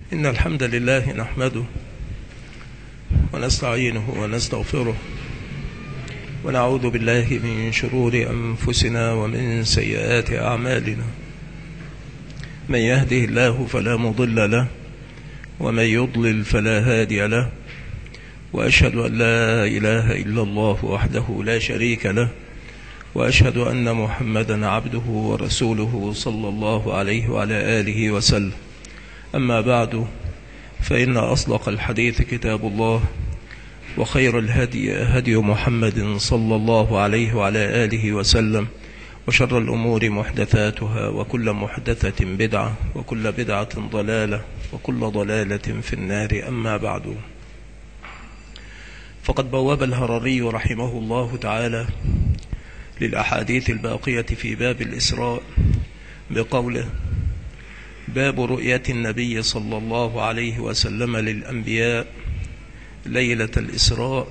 إن الحمد لله نحمده ونستعينه ونستغفره ونعوذ بالله من شرور أنفسنا ومن سيئات أعمالنا. من يهده الله فلا مضل له ومن يضلل فلا هادي له، وأشهد أن لا إله إلا الله وحده لا شريك له، وأشهد أن محمدا عبده ورسوله صلى الله عليه وعلى آله وسلم. أما بعد، فإن أصدق الحديث كتاب الله، وخير الهدي هدي محمد صلى الله عليه وعلى آله وسلم، وشر الأمور محدثاتها، وكل محدثة بدعة، وكل بدعة ضلالة، وكل ضلالة في النار. أما بعد، فقد بواب الهرري رحمه الله تعالى للأحاديث الباقية في باب الإسراء بقوله: باب رؤية النبي صلى الله عليه وسلم للأنبياء ليلة الإسراء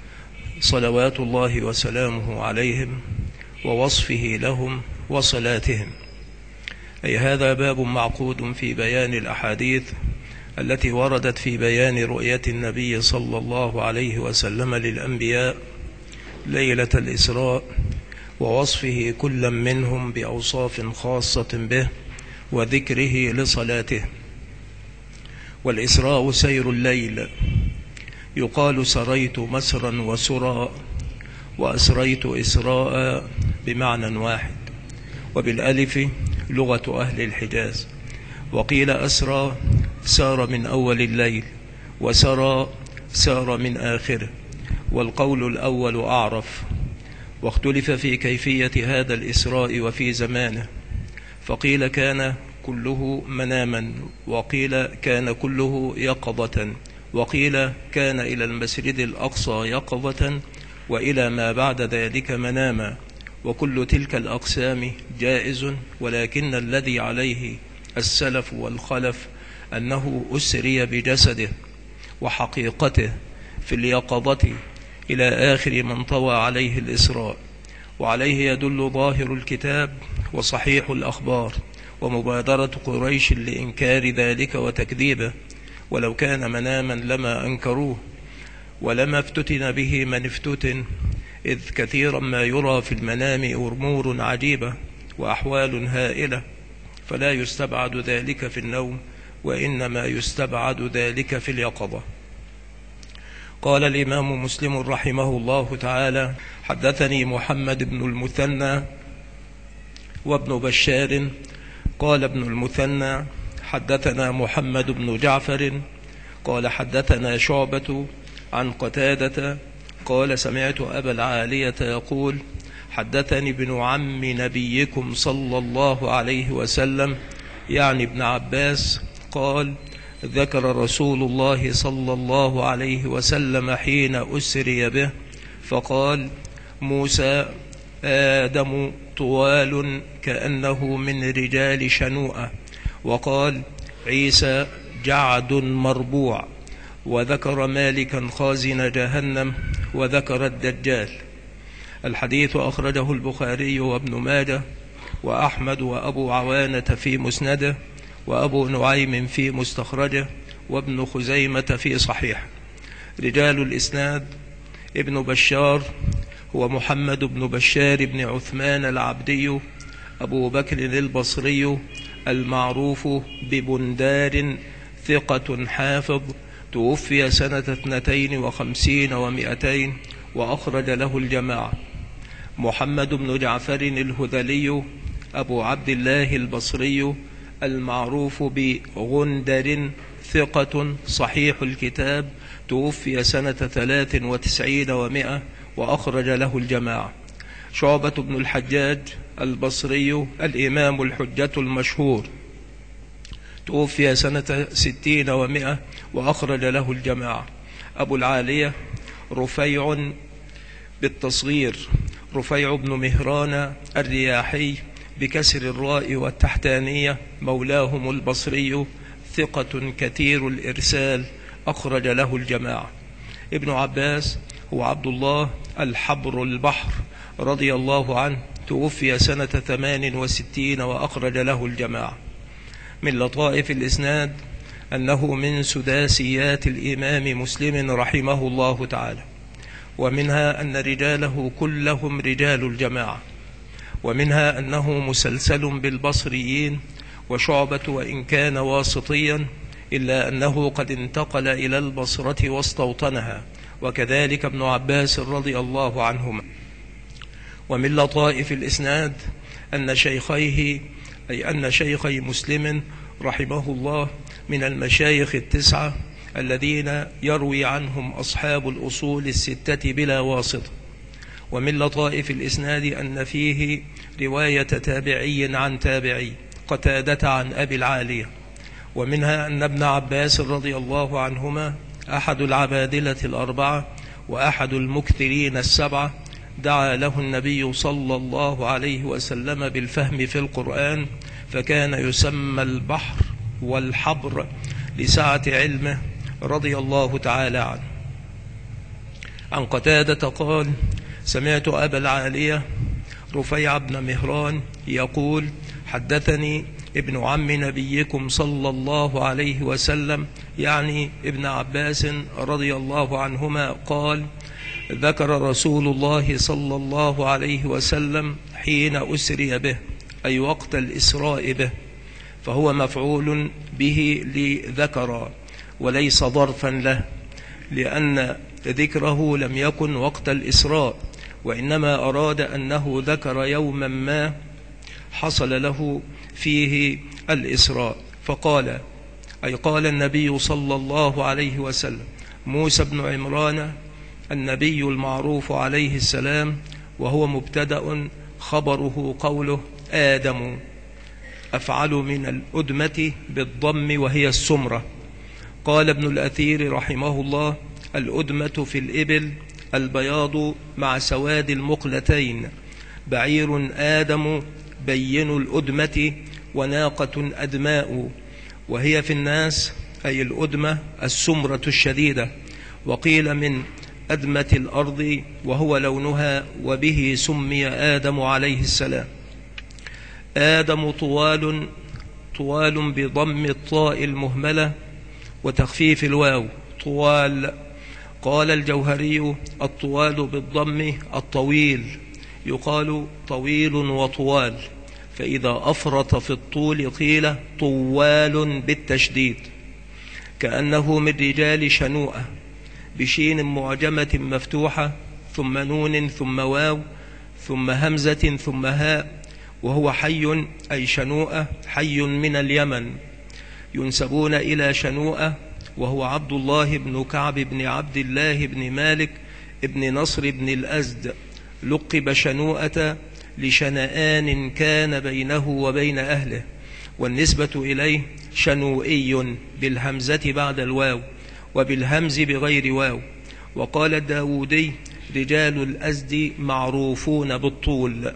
صلوات الله وسلامه عليهم، ووصفه لهم وصلاتهم. أي هذا باب معقود في بيان الأحاديث التي وردت في بيان رؤية النبي صلى الله عليه وسلم للأنبياء ليلة الإسراء، ووصفه كل منهم بأوصاف خاصة به، وذكره لصلاته. والإسراء سير الليل، يقال سريت مسرا وسرا، وأسريت إسراء بمعنى واحد، وبالألف لغة أهل الحجاز. وقيل أسرى سار من أول الليل، وسرى سار من آخره، والقول الأول أعرف. واختلف في كيفية هذا الإسراء وفي زمانه، فقيل كان كله مناما، وقيل كان كله يقظة، وقيل كان إلى المسجد الأقصى يقظة، وإلى ما بعد ذلك مناما. وكل تلك الأقسام جائز، ولكن الذي عليه السلف والخلف أنه أسري بجسده وحقيقته في اليقظة إلى آخر من طوى عليه الإسراء. وعليه يدل ظاهر الكتاب وصحيح الأخبار، ومبادرة قريش لإنكار ذلك وتكذيبه، ولو كان مناما لما أنكروه، ولما افتتن به من افتتن، إذ كثيرا ما يرى في المنام أمور عجيبة وأحوال هائلة، فلا يستبعد ذلك في النوم، وإنما يستبعد ذلك في اليقظة. قال الإمام مسلم رحمه الله تعالى: حدثني محمد بن المثنى وابن بشار قال ابن المثنى: حدثنا محمد بن جعفر قال حدثنا شعبة عن قتادة قال: سمعت أبا العالية يقول: حدثني ابن عم نبيكم صلى الله عليه وسلم، يعني ابن عباس، قال: ذكر رسول الله صلى الله عليه وسلم حين أسري به، فقال: موسى آدم طوال كأنه من رجال شنوءة، وقال: عيسى جعد مربوع، وذكر مالكا خازن جهنم، وذكر الدجال. الحديث أخرجه البخاري وابن ماجه وأحمد وأبو عوانة في مسنده، وأبو نعيم في مستخرجه، وابن خزيمة في صحيح. رجال الإسناد: ابن بشار هو محمد بن بشار بن عثمان العبدي أبو بكر البصري المعروف ببندار، ثقة حافظ، توفي سنة 52 و200، وأخرج له الجماعة. محمد بن جعفر الهذلي أبو عبد الله البصري المعروف بغندر، ثقة صحيح الكتاب، توفي سنة 93 و100، وأخرج له الجماعة. شعبة بن الحجاج البصري الإمام الحجة المشهور، توفي سنة 60 و100، وأخرج له الجماعة. أبو العالية رفيع بالتصغير، رفيع بن مهران الرياحي بكسر الراء والتحتانية، مولاهم البصري، ثقة كثير الإرسال، أخرج له الجماعة. ابن عباس هو عبد الله الحبر البحر رضي الله عنه، توفي سنة 68، وأخرج له الجماعة. من لطائف الإسناد أنه من سداسيات الإمام مسلم رحمه الله تعالى، ومنها أن رجاله كلهم رجال الجماعة، ومنها أنه مسلسل بالبصريين، وشعبة وإن كان واسطيا إلا أنه قد انتقل إلى البصرة واستوطنها، وكذلك ابن عباس رضي الله عنهما. ومن لطائف الإسناد أن شيخي مسلم رحمه الله من المشايخ التسعة الذين يروي عنهم أصحاب الأصول الستة بلا واسطة. ومن لطائف الإسناد أن فيه رواية تابعي عن تابعي، قتادة عن أبي العالية. ومنها أن ابن عباس رضي الله عنهما أحد العبادلة الأربعة وأحد المكثرين السبعة، دعا له النبي صلى الله عليه وسلم بالفهم في القرآن، فكان يسمى البحر والحبر لسعة علمه رضي الله تعالى عنه. عن قتادة قال: سمعت أبا العالية رفيع بن مهران يقول: حدثني ابن عم نبيكم صلى الله عليه وسلم، يعني ابن عباس رضي الله عنهما، قال: ذكر رسول الله صلى الله عليه وسلم حين أسري به، أي وقت الإسراء به، فهو مفعول به لذكر وليس ظرفا له، لأن ذكره لم يكن وقت الإسراء، وإنما أراد أنه ذكر يوما ما حصل له فيه الإسراء، فقال، أي قال النبي صلى الله عليه وسلم: موسى بن عمران النبي المعروف عليه السلام، وهو مبتدأ، خبره قوله آدم، أفعل من الأدمة بالضم وهي السمرة. قال ابن الأثير رحمه الله: الأدمة في الإبل البياض مع سواد المقلتين، بعير آدم بين الأدمة، وناقة أدماء، وهي في الناس أي الأدمة السمرة الشديدة. وقيل من أدمة الأرض وهو لونها، وبه سمي آدم عليه السلام. آدم طوال بضم الطاء المهملة وتخفيف الواو، طوال. قال الجوهري: الطوال بالضم الطويل، يقال طويل وطوال، فإذا أفرط في الطول قيل طوال بالتشديد، كأنه من رجال شنوءة، بشين معجمة مفتوحة ثم نون ثم واو ثم همزة ثم هاء، وهو حي أي شنوءة، حي من اليمن، ينسبون إلى شنوءة، وهو عبد الله بن كعب بن عبد الله بن مالك بن نصر بن الأزد، لقب شنوءة لشنآن كان بينه وبين أهله، والنسبة إليه شنوئي بالهمزة بعد الواو، وبالهمز بغير واو. وقال الداودي: رجال الأزد معروفون بالطول.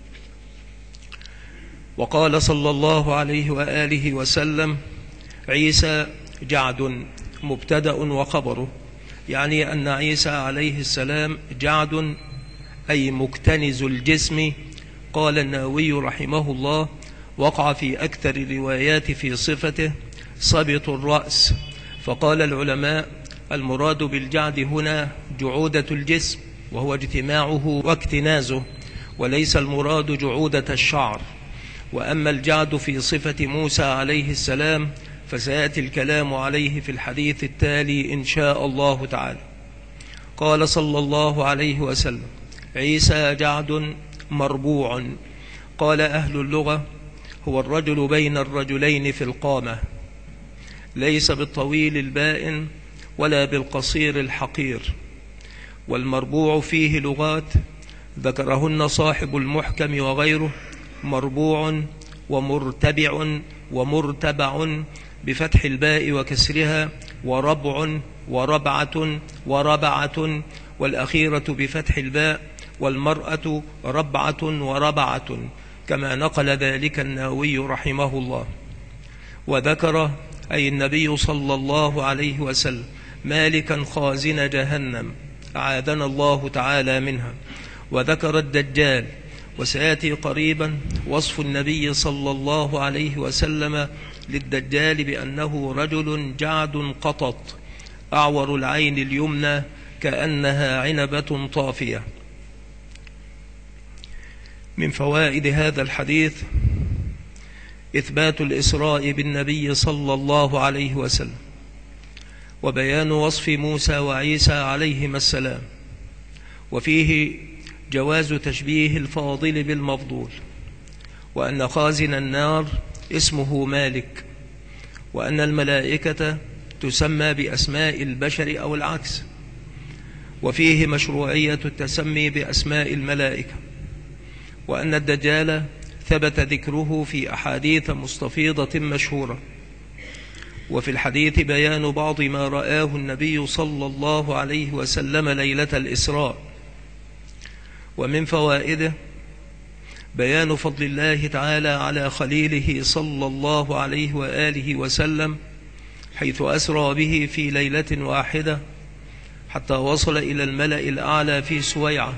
وقال صلى الله عليه وآله وسلم: عيسى جعد، مبتدأ وخبره، يعني أن عيسى عليه السلام جعد أي مكتنز الجسم. قال النووي رحمه الله: وقع في أكثر الروايات في صفته صبط الرأس. فقال العلماء: المراد بالجعد هنا جعودة الجسم، وهو اجتماعه واكتنازه، وليس المراد جعودة الشعر. وأما الجعد في صفة موسى عليه السلام فسيأتي الكلام عليه في الحديث التالي إن شاء الله تعالى. قال صلى الله عليه وسلم: عيسى جعد مربوع. قال أهل اللغة: هو الرجل بين الرجلين في القامة، ليس بالطويل البائن ولا بالقصير الحقير. والمربوع فيه لغات ذكرهن صاحب المحكم وغيره: مربوع ومرتبع ومرتبع بفتح الباء وكسرها، وربع وربعة وربعة، والأخيرة بفتح الباء، والمرأة ربعة وربعة، كما نقل ذلك النووي رحمه الله. وذكر أي النبي صلى الله عليه وسلم مالكا خازن جهنم، أعاذنا الله تعالى منها. وذكر الدجال، وسيأتي قريبا وصف النبي صلى الله عليه وسلم للدجال بأنه رجل جعد قطط أعور العين اليمنى كأنها عنبة طافية. من فوائد هذا الحديث إثبات الإسراء بالنبي صلى الله عليه وسلم، وبيان وصف موسى وعيسى عليهما السلام، وفيه جواز تشبيه الفاضل بالمفضول، وأن خازن النار اسمه مالك، وأن الملائكة تسمى بأسماء البشر أو العكس، وفيه مشروعية التسمي بأسماء الملائكة، وأن الدجال ثبت ذكره في أحاديث مستفيضة مشهورة. وفي الحديث بيان بعض ما رآه النبي صلى الله عليه وسلم ليلة الإسراء. ومن فوائده بيان فضل الله تعالى على خليله صلى الله عليه وآله وسلم، حيث أسرى به في ليلة واحدة حتى وصل إلى الملأ الأعلى في سويعة،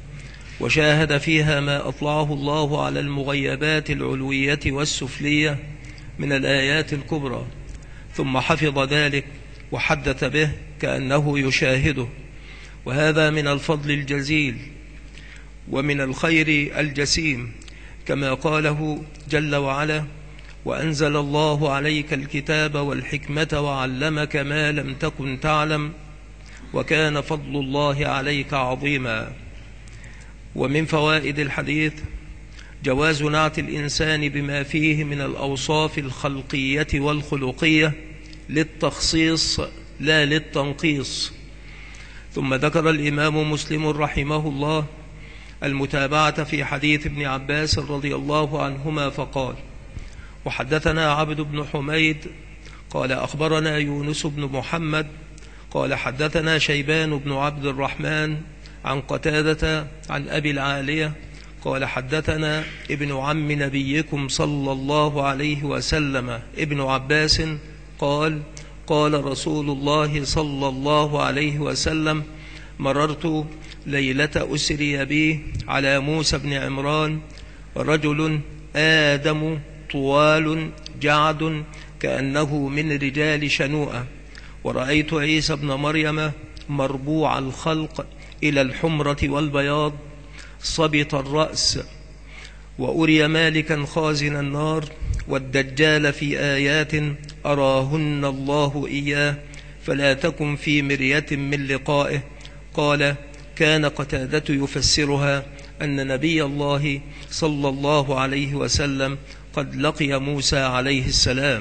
وشاهد فيها ما أطلعه الله على المغيبات العلوية والسفلية من الآيات الكبرى، ثم حفظ ذلك وحدث به كأنه يشاهده. وهذا من الفضل الجزيل ومن الخير الجسيم، كما قاله جل وعلا: وأنزل الله عليك الكتاب والحكمة وعلمك ما لم تكن تعلم وكان فضل الله عليك عظيما. ومن فوائد الحديث جواز نعت الإنسان بما فيه من الأوصاف الخلقية والخلقية للتخصيص لا للتنقيص. ثم ذكر الإمام مسلم رحمه الله المتابعة في حديث ابن عباس رضي الله عنهما فقال: وحدثنا عبد بن حميد قال أخبرنا يونس بن محمد قال حدثنا شيبان بن عبد الرحمن عن قتادة عن أبي العالية قال حدثنا ابن عم نبيكم صلى الله عليه وسلم ابن عباس قال: قال رسول الله صلى الله عليه وسلم: مررت ليلة أسري بي على موسى بن عمران رجل آدم طوال جعد كأنه من رجال شنوءة، ورأيت عيسى بن مريم مربوع الخلق إلى الحمرة والبياض صبط الرأس، وأري مالكا خازن النار والدجال في آيات أراهن الله إياه فلا تكن في مرية من لقائه. قال: كان قتادة يفسرها أن نبي الله صلى الله عليه وسلم قد لقي موسى عليه السلام.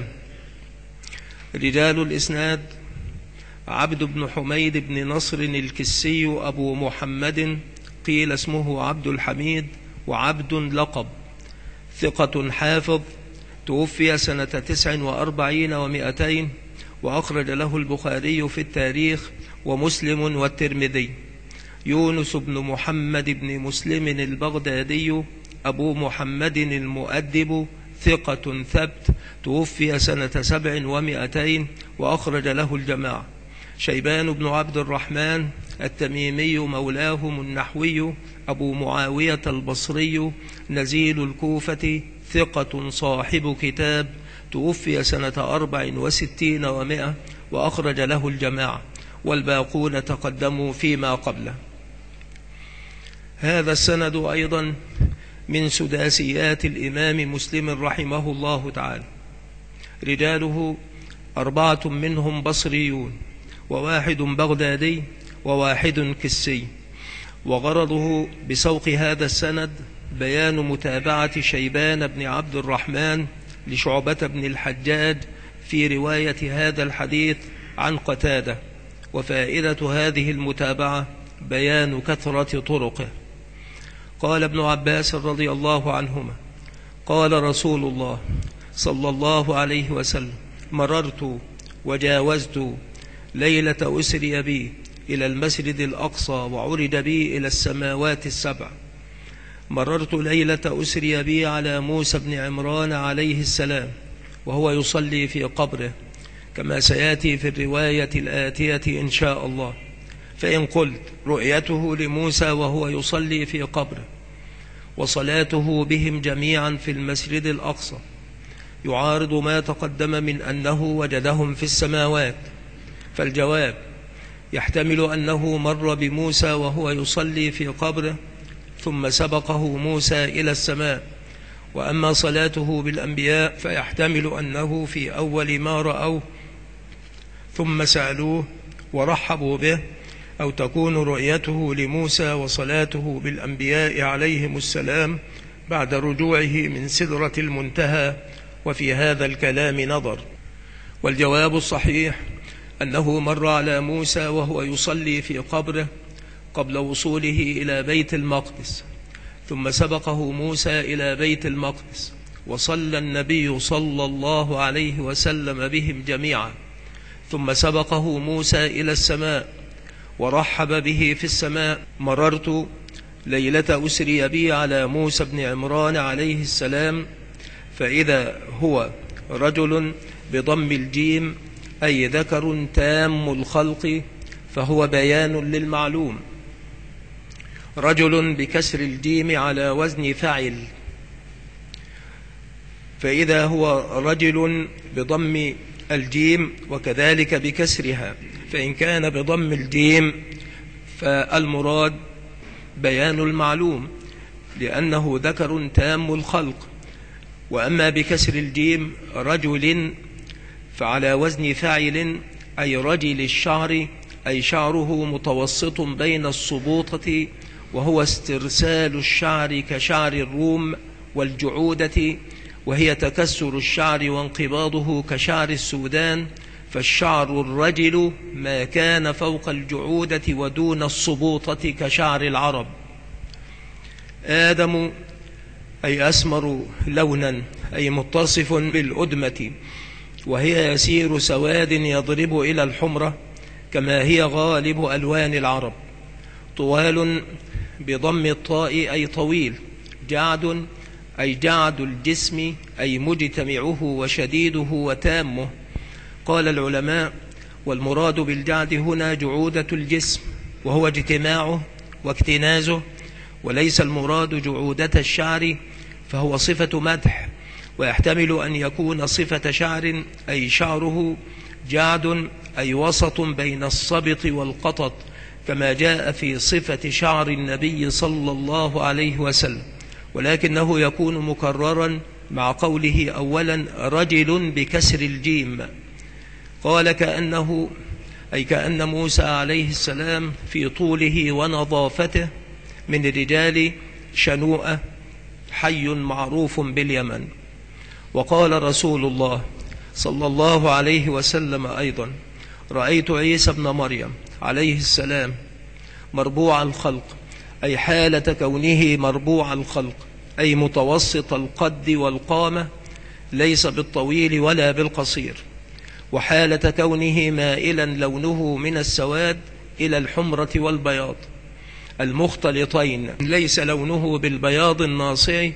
رجال الإسناد: عبد بن حميد بن نصر الكسي أبو محمد، قيل اسمه عبد الحميد، وعبد لقب، ثقة حافظ، توفي سنة 49 و200، وأخرج له البخاري في التاريخ ومسلم والترمذي. يونس بن محمد بن مسلم البغدادي أبو محمد المؤدب، ثقة ثبت، توفي سنة 7 و200، وأخرج له الجماعة. شيبان بن عبد الرحمن التميمي مولاهم النحوي أبو معاوية البصري نزيل الكوفة، ثقة صاحب كتاب، توفي سنة 64 و100، وأخرج له الجماعة، والباقون تقدموا فيما قبله. هذا السند أيضا من سداسيات الإمام مسلم رحمه الله تعالى، رجاله 4 منهم بصريون، وواحد بغدادي، وواحد كسي. وغرضه بسوق هذا السند بيان متابعة شيبان بن عبد الرحمن لشعبة بن الحجاج في رواية هذا الحديث عن قتادة. وفائدة هذه المتابعة بيان كثرة طرقه. قال ابن عباس رضي الله عنهما: قال رسول الله صلى الله عليه وسلم: مررت وجاوزت ليلة أسري بي إلى المسجد الأقصى وعرج بي إلى السماوات ال7. مررت ليلة أسري بي على موسى بن عمران عليه السلام وهو يصلي في قبره، كما سيأتي في الرواية الآتية إن شاء الله. فإن قلت رؤيته لموسى وهو يصلي في قبره وصلاته بهم جميعا في المسجد الأقصى، يعارض ما تقدم من أنه وجدهم في السماوات. فالجواب: يحتمل أنه مر بموسى وهو يصلي في قبره ثم سبقه موسى إلى السماء. وأما صلاته بالأنبياء فيحتمل أنه في أول ما رأوه ثم سألوه ورحبوا به، أو تكون رؤيته لموسى وصلاته بالأنبياء عليهم السلام بعد رجوعه من سدرة المنتهى. وفي هذا الكلام نظر. والجواب الصحيح أنه مر على موسى وهو يصلي في قبره قبل وصوله إلى بيت المقدس، ثم سبقه موسى إلى بيت المقدس، وصلى النبي صلى الله عليه وسلم بهم جميعا، ثم سبقه موسى إلى السماء ورحب به في السماء. مررت ليلة أسري بي على موسى بن عمران عليه السلام، فإذا هو رجل بضم الجيم، أي ذكر تام الخلق، فهو بيان للمعلوم. رجل بكسر الجيم على وزن فعل، فإذا هو رجل بضم الجيم وكذلك بكسرها. فإن كان بضم الجيم فالمراد بيان المعلوم لأنه ذكر تام الخلق. وأما بكسر الجيم رجل فعلى وزن فاعل، أي رجل الشعر، أي شعره متوسط بين الصبوطة، وهو استرسال الشعر كشعر الروم والجعودة، وهي تكسر الشعر وانقباضه كشعر السودان. فالشعر الرجل ما كان فوق الجعودة ودون الصبوطة كشعر العرب. آدم أي أسمر لونا، أي متصف بالأدمة، وهي يسير سواد يضرب إلى الحمرة كما هي غالب ألوان العرب. طوال بضم الطاء أي طويل. جعد أي جعد الجسم، أي مجتمعه وشديده وتامه. قال العلماء: والمراد بالجعد هنا جعودة الجسم، وهو اجتماعه واكتنازه، وليس المراد جعودة الشعر، فهو صفة مدح، ويحتمل أن يكون صفة شعر، أي شعره جعد، أي وسط بين الصبط والقطط، كما جاء في صفة شعر النبي صلى الله عليه وسلم. ولكنه يكون مكررا مع قوله أولا رجل بكسر الجيم. قال كأنه، أي كأن موسى عليه السلام في طوله ونظافته من الرجال شنوءة، حي معروف باليمن. وقال رسول الله صلى الله عليه وسلم أيضا: رأيت عيسى ابن مريم عليه السلام مربوع الخلق، أي حالة كونه مربوع الخلق، أي متوسط القد والقامة، ليس بالطويل ولا بالقصير، وحالة كونه مائلا لونه من السواد إلى الحمرة والبياض المختلطين، ليس لونه بالبياض الناصع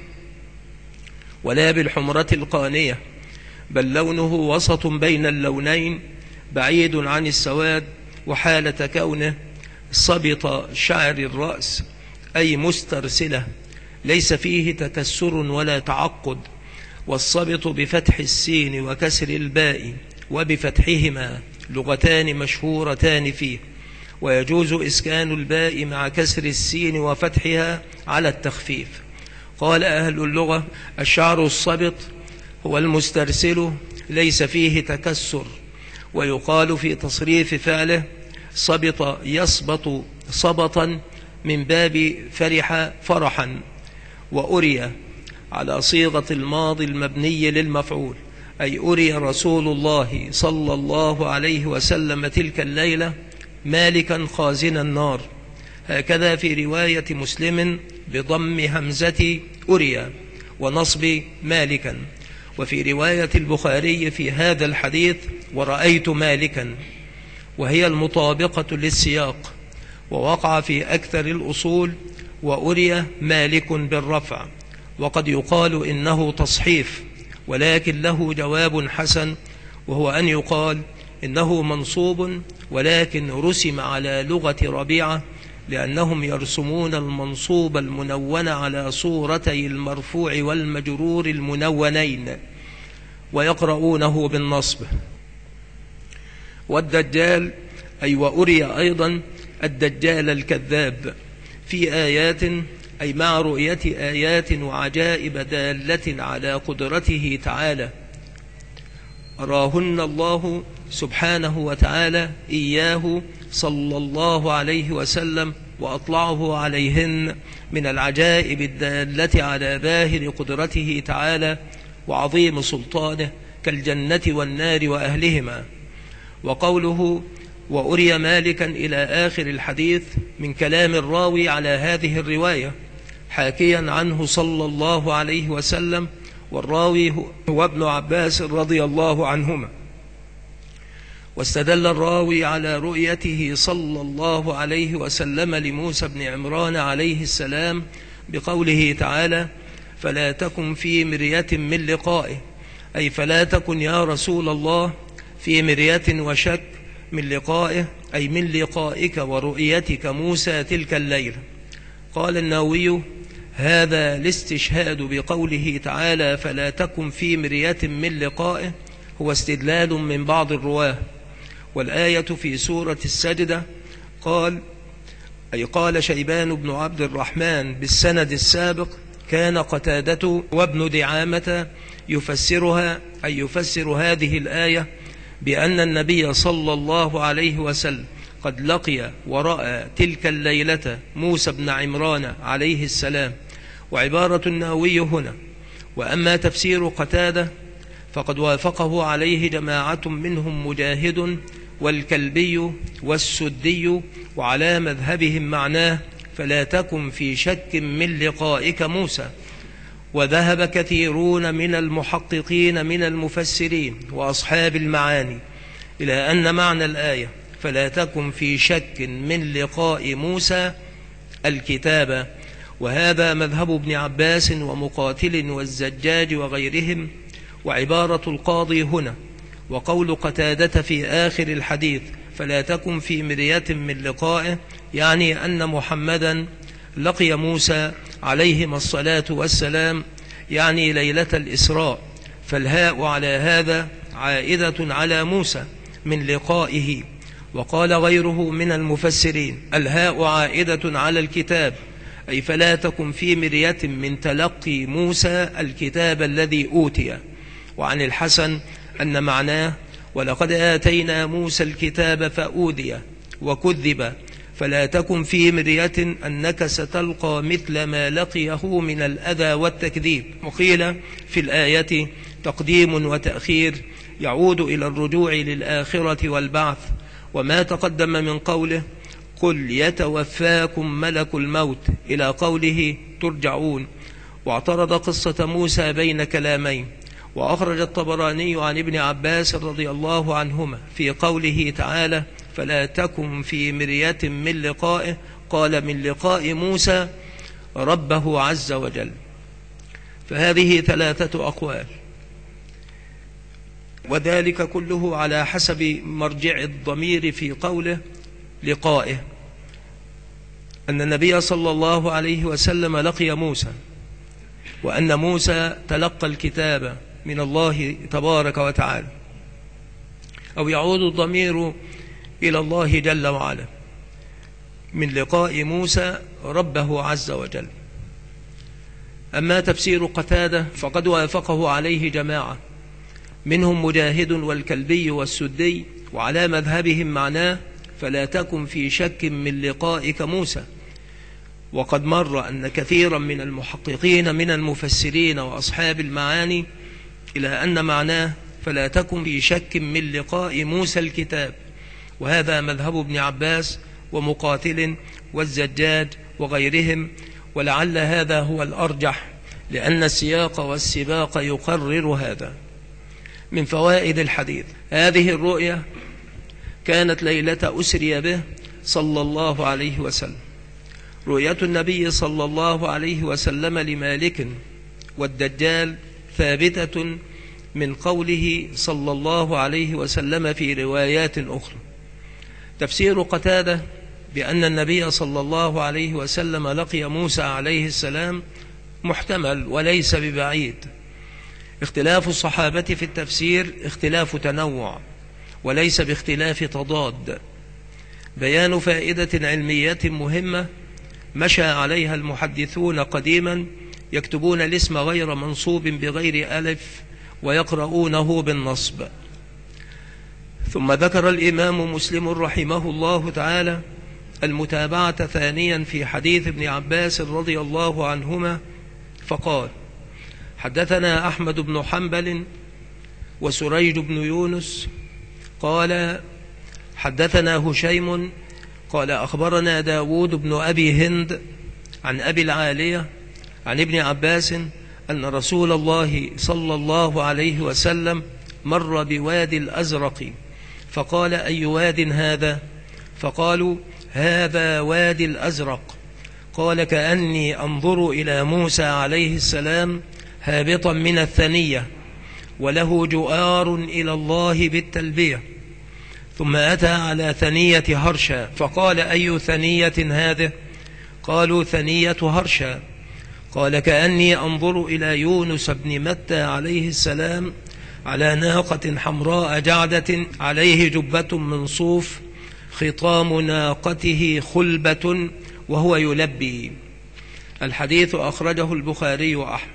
ولا بالحمرة القانية، بل لونه وسط بين اللونين بعيد عن السواد. وحالة كونه صبط شعر الرأس، أي مسترسلة، ليس فيه تكسر ولا تعقد. والصبط بفتح السين وكسر الباء وبفتحهما لغتان مشهورتان فيه، ويجوز إسكان الباء مع كسر السين وفتحها على التخفيف. قال أهل اللغة: الشعر الصبط هو المسترسل، ليس فيه تكسر. ويقال في تصريف فعله صبط يصبط صبطا من باب فرح فرحا. وأري على صيغة الماضي المبني للمفعول، أي أري رسول الله صلى الله عليه وسلم تلك الليلة مالكا خازن النار. هكذا في رواية مسلم بضم همزة أري ونصب مالكا. وفي رواية البخاري في هذا الحديث ورأيت مالكا، وهي المطابقة للسياق. ووقع في أكثر الأصول وأري مالك بالرفع. وقد يقال إنه تصحيف، ولكن له جواب حسن، وهو أن يقال إنه منصوب، ولكن رسم على لغة ربيعة، لأنهم يرسمون المنصوب المنون على صورتي المرفوع والمجرور المنونين. ويقرؤونه بالنصب. والدجال أي وأري أيضا الدجال الكذاب في آيات، أي مع رؤية آيات وعجائب دالة على قدرته تعالى، أراهن الله سبحانه وتعالى إياه صلى الله عليه وسلم، وأطلعه عليهن من العجائب الدالة على باهر قدرته تعالى وعظيم سلطانه، كالجنة والنار وأهلهما. وقوله وأري مالكا إلى آخر الحديث من كلام الراوي على هذه الرواية، حاكيا عنه صلى الله عليه وسلم، والراوي هو ابن عباس رضي الله عنهما. واستدل الراوي على رؤيته صلى الله عليه وسلم لموسى بن عمران عليه السلام بقوله تعالى فلا تكن في مرية من لقائه، أي فلا تكن يا رسول الله في مرية وشك من لقائه، أي من لقائك ورؤيتك موسى تلك الليلة. قال النووي هذا الاستشهاد بقوله تعالى فلا تكن في مرية من لقائه هو استدلال من بعض الرواه. والآية في سورة السجدة قال شيبان بن عبد الرحمن بالسند السابق كان قتادة وابن دعامة يفسرها، أي يفسر هذه الآية بأن النبي صلى الله عليه وسلم قد لقي ورأى تلك الليلة موسى بن عمران عليه السلام. وعبارة النووي هنا وأما تفسير قتادة فقد وافقه عليه جماعة منهم مجاهد والكلبي والسدي، وعلى مذهبهم معناه فلا تكن في شك من لقائك موسى. وذهب كثيرون من المحققين من المفسرين وأصحاب المعاني إلى أن معنى الآية فلا تكن في شك من لقاء موسى الكتاب، وهذا مذهب ابن عباس ومقاتل والزجاج وغيرهم. وعبارة القاضي هنا وقول قتادة في آخر الحديث فلا تكن في مرية من لقائه، يعني أن محمدا لقي موسى عليهما الصلاة والسلام، يعني ليلة الإسراء، فالهاء على هذا عائدة على موسى من لقائه. وقال غيره من المفسرين الهاء عائدة على الكتاب، أي فلا تكن في مرية من تلقي موسى الكتاب الذي أوتي. وعن الحسن أن معناه ولقد آتينا موسى الكتاب فأوذي وكذب، فلا تكن في مرية أنك ستلقى مثل ما لقيه من الأذى والتكذيب. وقيل في الآية تقديم وتأخير يعود إلى الرجوع للآخرة والبعث، وما تقدم من قوله قل يتوفاكم ملك الموت إلى قوله ترجعون. واعترض قصة موسى بين كلامين. وأخرج الطبراني عن ابن عباس رضي الله عنهما في قوله تعالى فلا تكن في مرية من لقائه، قال من لقاء موسى ربه عز وجل. فهذه ثلاثة أقوال، وذلك كله على حسب مرجع الضمير في قوله لقائه، أن النبي صلى الله عليه وسلم لقي موسى، وأن موسى تلقى الكتاب من الله تبارك وتعالى، أو يعود الضمير إلى الله جل وعلا من لقاء موسى ربه عز وجل. أما تفسير قتادة فقد وافقه عليه جماعة منهم مجاهد والكلبي والسدي، وعلى مذهبهم معناه فلا تكن في شك من لقائك موسى. وقد مر أن كثيرا من المحققين من المفسرين وأصحاب المعاني إلى أن معناه فلا تكن في شك من لقاء موسى الكتاب، وهذا مذهب ابن عباس ومقاتل والزجاج وغيرهم. ولعل هذا هو الأرجح، لأن السياق والسباق يقرر هذا. من فوائد الحديث هذه الرؤيا كانت ليلة أسري به صلى الله عليه وسلم. رؤية النبي صلى الله عليه وسلم لمالك والدجال ثابتة من قوله صلى الله عليه وسلم في روايات أخرى. تفسير قتادة بأن النبي صلى الله عليه وسلم لقي موسى عليه السلام محتمل وليس ببعيد، اختلاف الصحابة في التفسير اختلاف تنوع وليس باختلاف تضاد. بيان فائدة علمية مهمة مشى عليها المحدثون قديما، يكتبون الاسم غير منصوب بغير ألف ويقرؤونه بالنصب. ثم ذكر الإمام مسلم رحمه الله تعالى المتابعة ثانيا في حديث ابن عباس رضي الله عنهما، فقال: حدثنا أحمد بن حنبل وسريج بن يونس قال حدثنا هشيم قال أخبرنا داود بن أبي هند عن أبي العالية عن ابن عباس أن رسول الله صلى الله عليه وسلم مر بوادي الأزرق فقال: أي واد هذا؟ فقالوا: هذا وادي الأزرق. قال: كأني أنظر إلى موسى عليه السلام هابطا من الثنية وله جؤار إلى الله بالتلبية. ثم أتى على ثنية هرشا فقال: أي ثنية هذه؟ قالوا: ثنية هرشا. قال: كأني أنظر إلى يونس بن متى عليه السلام على ناقة حمراء جعدة عليه جبة من صوف خطام ناقته خلبة وهو يلبي. الحديث أخرجه البخاري وأحمد.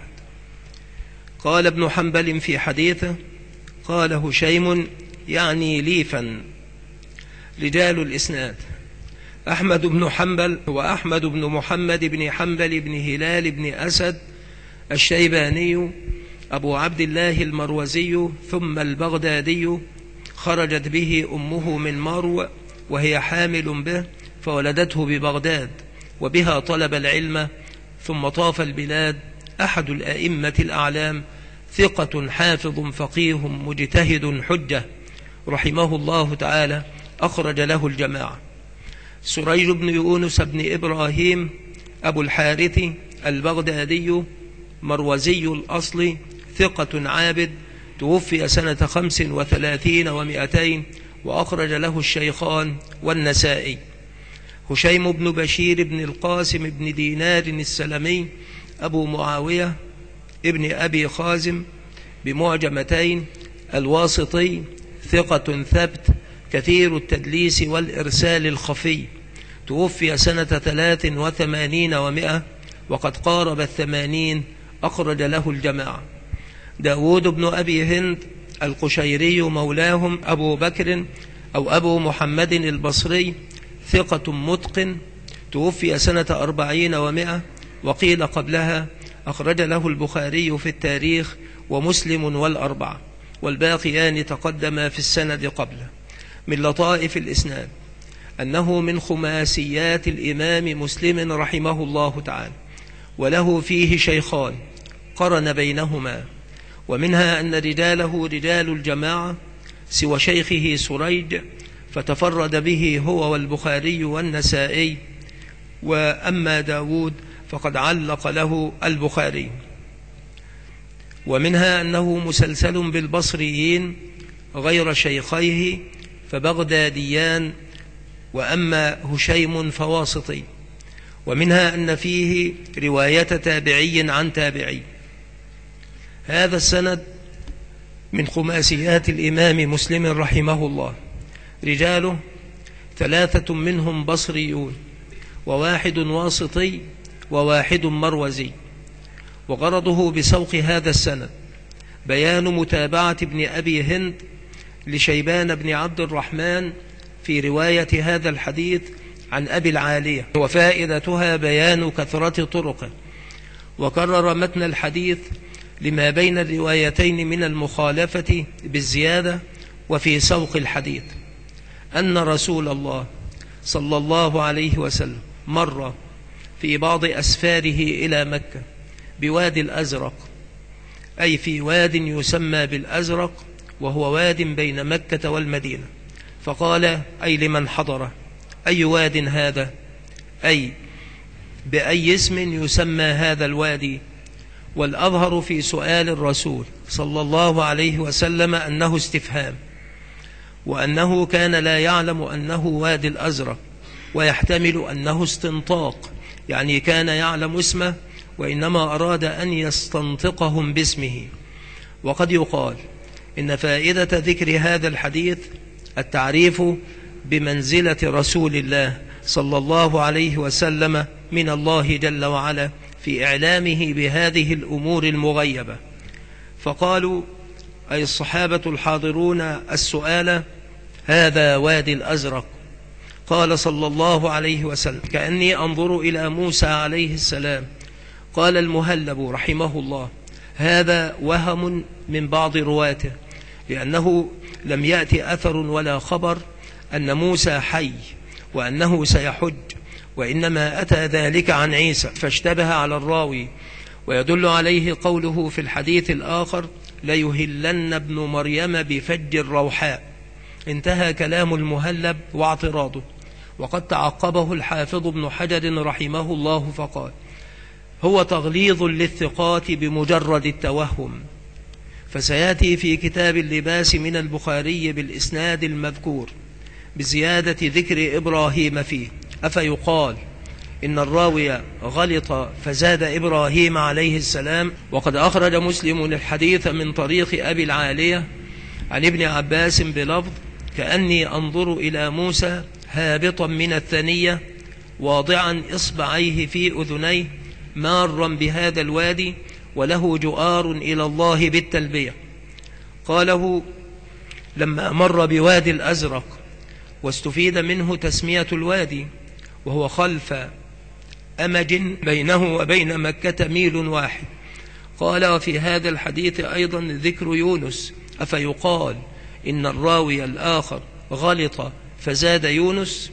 قال ابن حنبل في حديثه: قال هشيم يعني ليفا. رجال الإسناد: أحمد بن حنبل وأحمد بن محمد بن حنبل بن هلال بن أسد الشيباني أبو عبد الله المروزي ثم البغدادي، خرجت به أمه من مرو وهي حامل به فولدته ببغداد وبها طلب العلم ثم طاف البلاد. أحد الأئمة الأعلام، ثقة حافظ فقيه مجتهد حجة رحمه الله تعالى، أخرج له الجماعة. سريج بن يونس بن إبراهيم أبو الحارث البغدادي مروزي الأصل، ثقة عابد، توفي سنة 35 و200 وأخرج له الشيخان والنسائي. هشيم بن بشير بن القاسم بن دينار السلمي أبو معاوية ابن أبي خازم بمعجمتين الواسطي، ثقة ثبت كثير التدليس والإرسال الخفي، توفي سنة 83 و100 وقد قارب 80، أخرج له الجماعة. داود بن أبي هند القشيري مولاهم أبو بكر أو أبو محمد البصري، ثقة متقن، توفي سنة 40 و100 وقيل قبلها، أخرج له البخاري في التاريخ ومسلم والأربعة، والباقيان تقدم في السند قبله. من لطائف الإسناد أنه من خماسيات الإمام مسلم رحمه الله تعالى، وله فيه شيخان قرن بينهما، ومنها أن رجاله رجال الجماعة سوى شيخه سريج، فتفرد به هو والبخاري والنسائي، وأما داود فقد علق له البخاري. ومنها أنه مسلسل بالبصريين غير شيخيه فبغداديان، وأما هشيم فواسطي. ومنها أن فيه رواية تابعي عن تابعي. هذا السند من خماسيات الإمام مسلم رحمه الله، رجاله 3 منهم بصريون و1 واسطي و1 مروزي. وغرضه بسوق هذا السند بيان متابعة ابن أبي هند لشيبان بن عبد الرحمن في رواية هذا الحديث عن أبي العالية، وفائدتها بيان كثرة طرقه. وكرر متن الحديث لما بين الروايتين من المخالفة بالزيادة. وفي سوق الحديث أن رسول الله صلى الله عليه وسلم مر في بعض أسفاره إلى مكة بوادي الأزرق، أي في واد يسمى بالأزرق، وهو واد بين مكة والمدينة. فقال: أي لمن حضره: أي واد هذا؟ أي بأي اسم يسمى هذا الوادي؟ والأظهر في سؤال الرسول صلى الله عليه وسلم أنه استفهام، وأنه كان لا يعلم أنه وادي الأزرق، ويحتمل أنه استنطاق، يعني كان يعلم اسمه وإنما أراد أن يستنطقهم باسمه. وقد يقال إن فائدة ذكر هذا الحديث التعريف بمنزلة رسول الله صلى الله عليه وسلم من الله جل وعلا في إعلامه بهذه الأمور المغيبة. فقالوا أي الصحابة الحاضرون السؤال: هذا وادي الأزرق. قال صلى الله عليه وسلم: كأني أنظر إلى موسى عليه السلام. قال المهلب رحمه الله: هذا وهم من بعض رواته، لأنه لم يأتي أثر ولا خبر أن موسى حي وأنه سيحج، وإنما أتى ذلك عن عيسى فاشتبه على الراوي. ويدل عليه قوله في الحديث الآخر: ليهلن ابن مريم بفج الروحاء. انتهى كلام المهلب واعتراضه. وقد تعقبه الحافظ ابن حجر رحمه الله فقال: هو تغليظ للثقات بمجرد التوهم. فسيأتي في كتاب اللباس من البخاري بالإسناد المذكور بزيادة ذكر إبراهيم فيه. أفيقال إن الراوي غلط فزاد إبراهيم عليه السلام؟ وقد أخرج مسلم الحديث من طريق أبي العالية عن ابن عباس بلفظ: كأني أنظر إلى موسى هابطا من الثنية واضعا إصبعيه في أذنيه مارا بهذا الوادي وله جؤار إلى الله بالتلبية. قاله لما مر بوادي الأزرق، واستفيد منه تسمية الوادي، وهو خلف أمج بينه وبين مكة ميل واحد. قال: وفي هذا الحديث أيضا ذكر يونس. أفيقال إن الراوي الآخر غلط فزاد يونس؟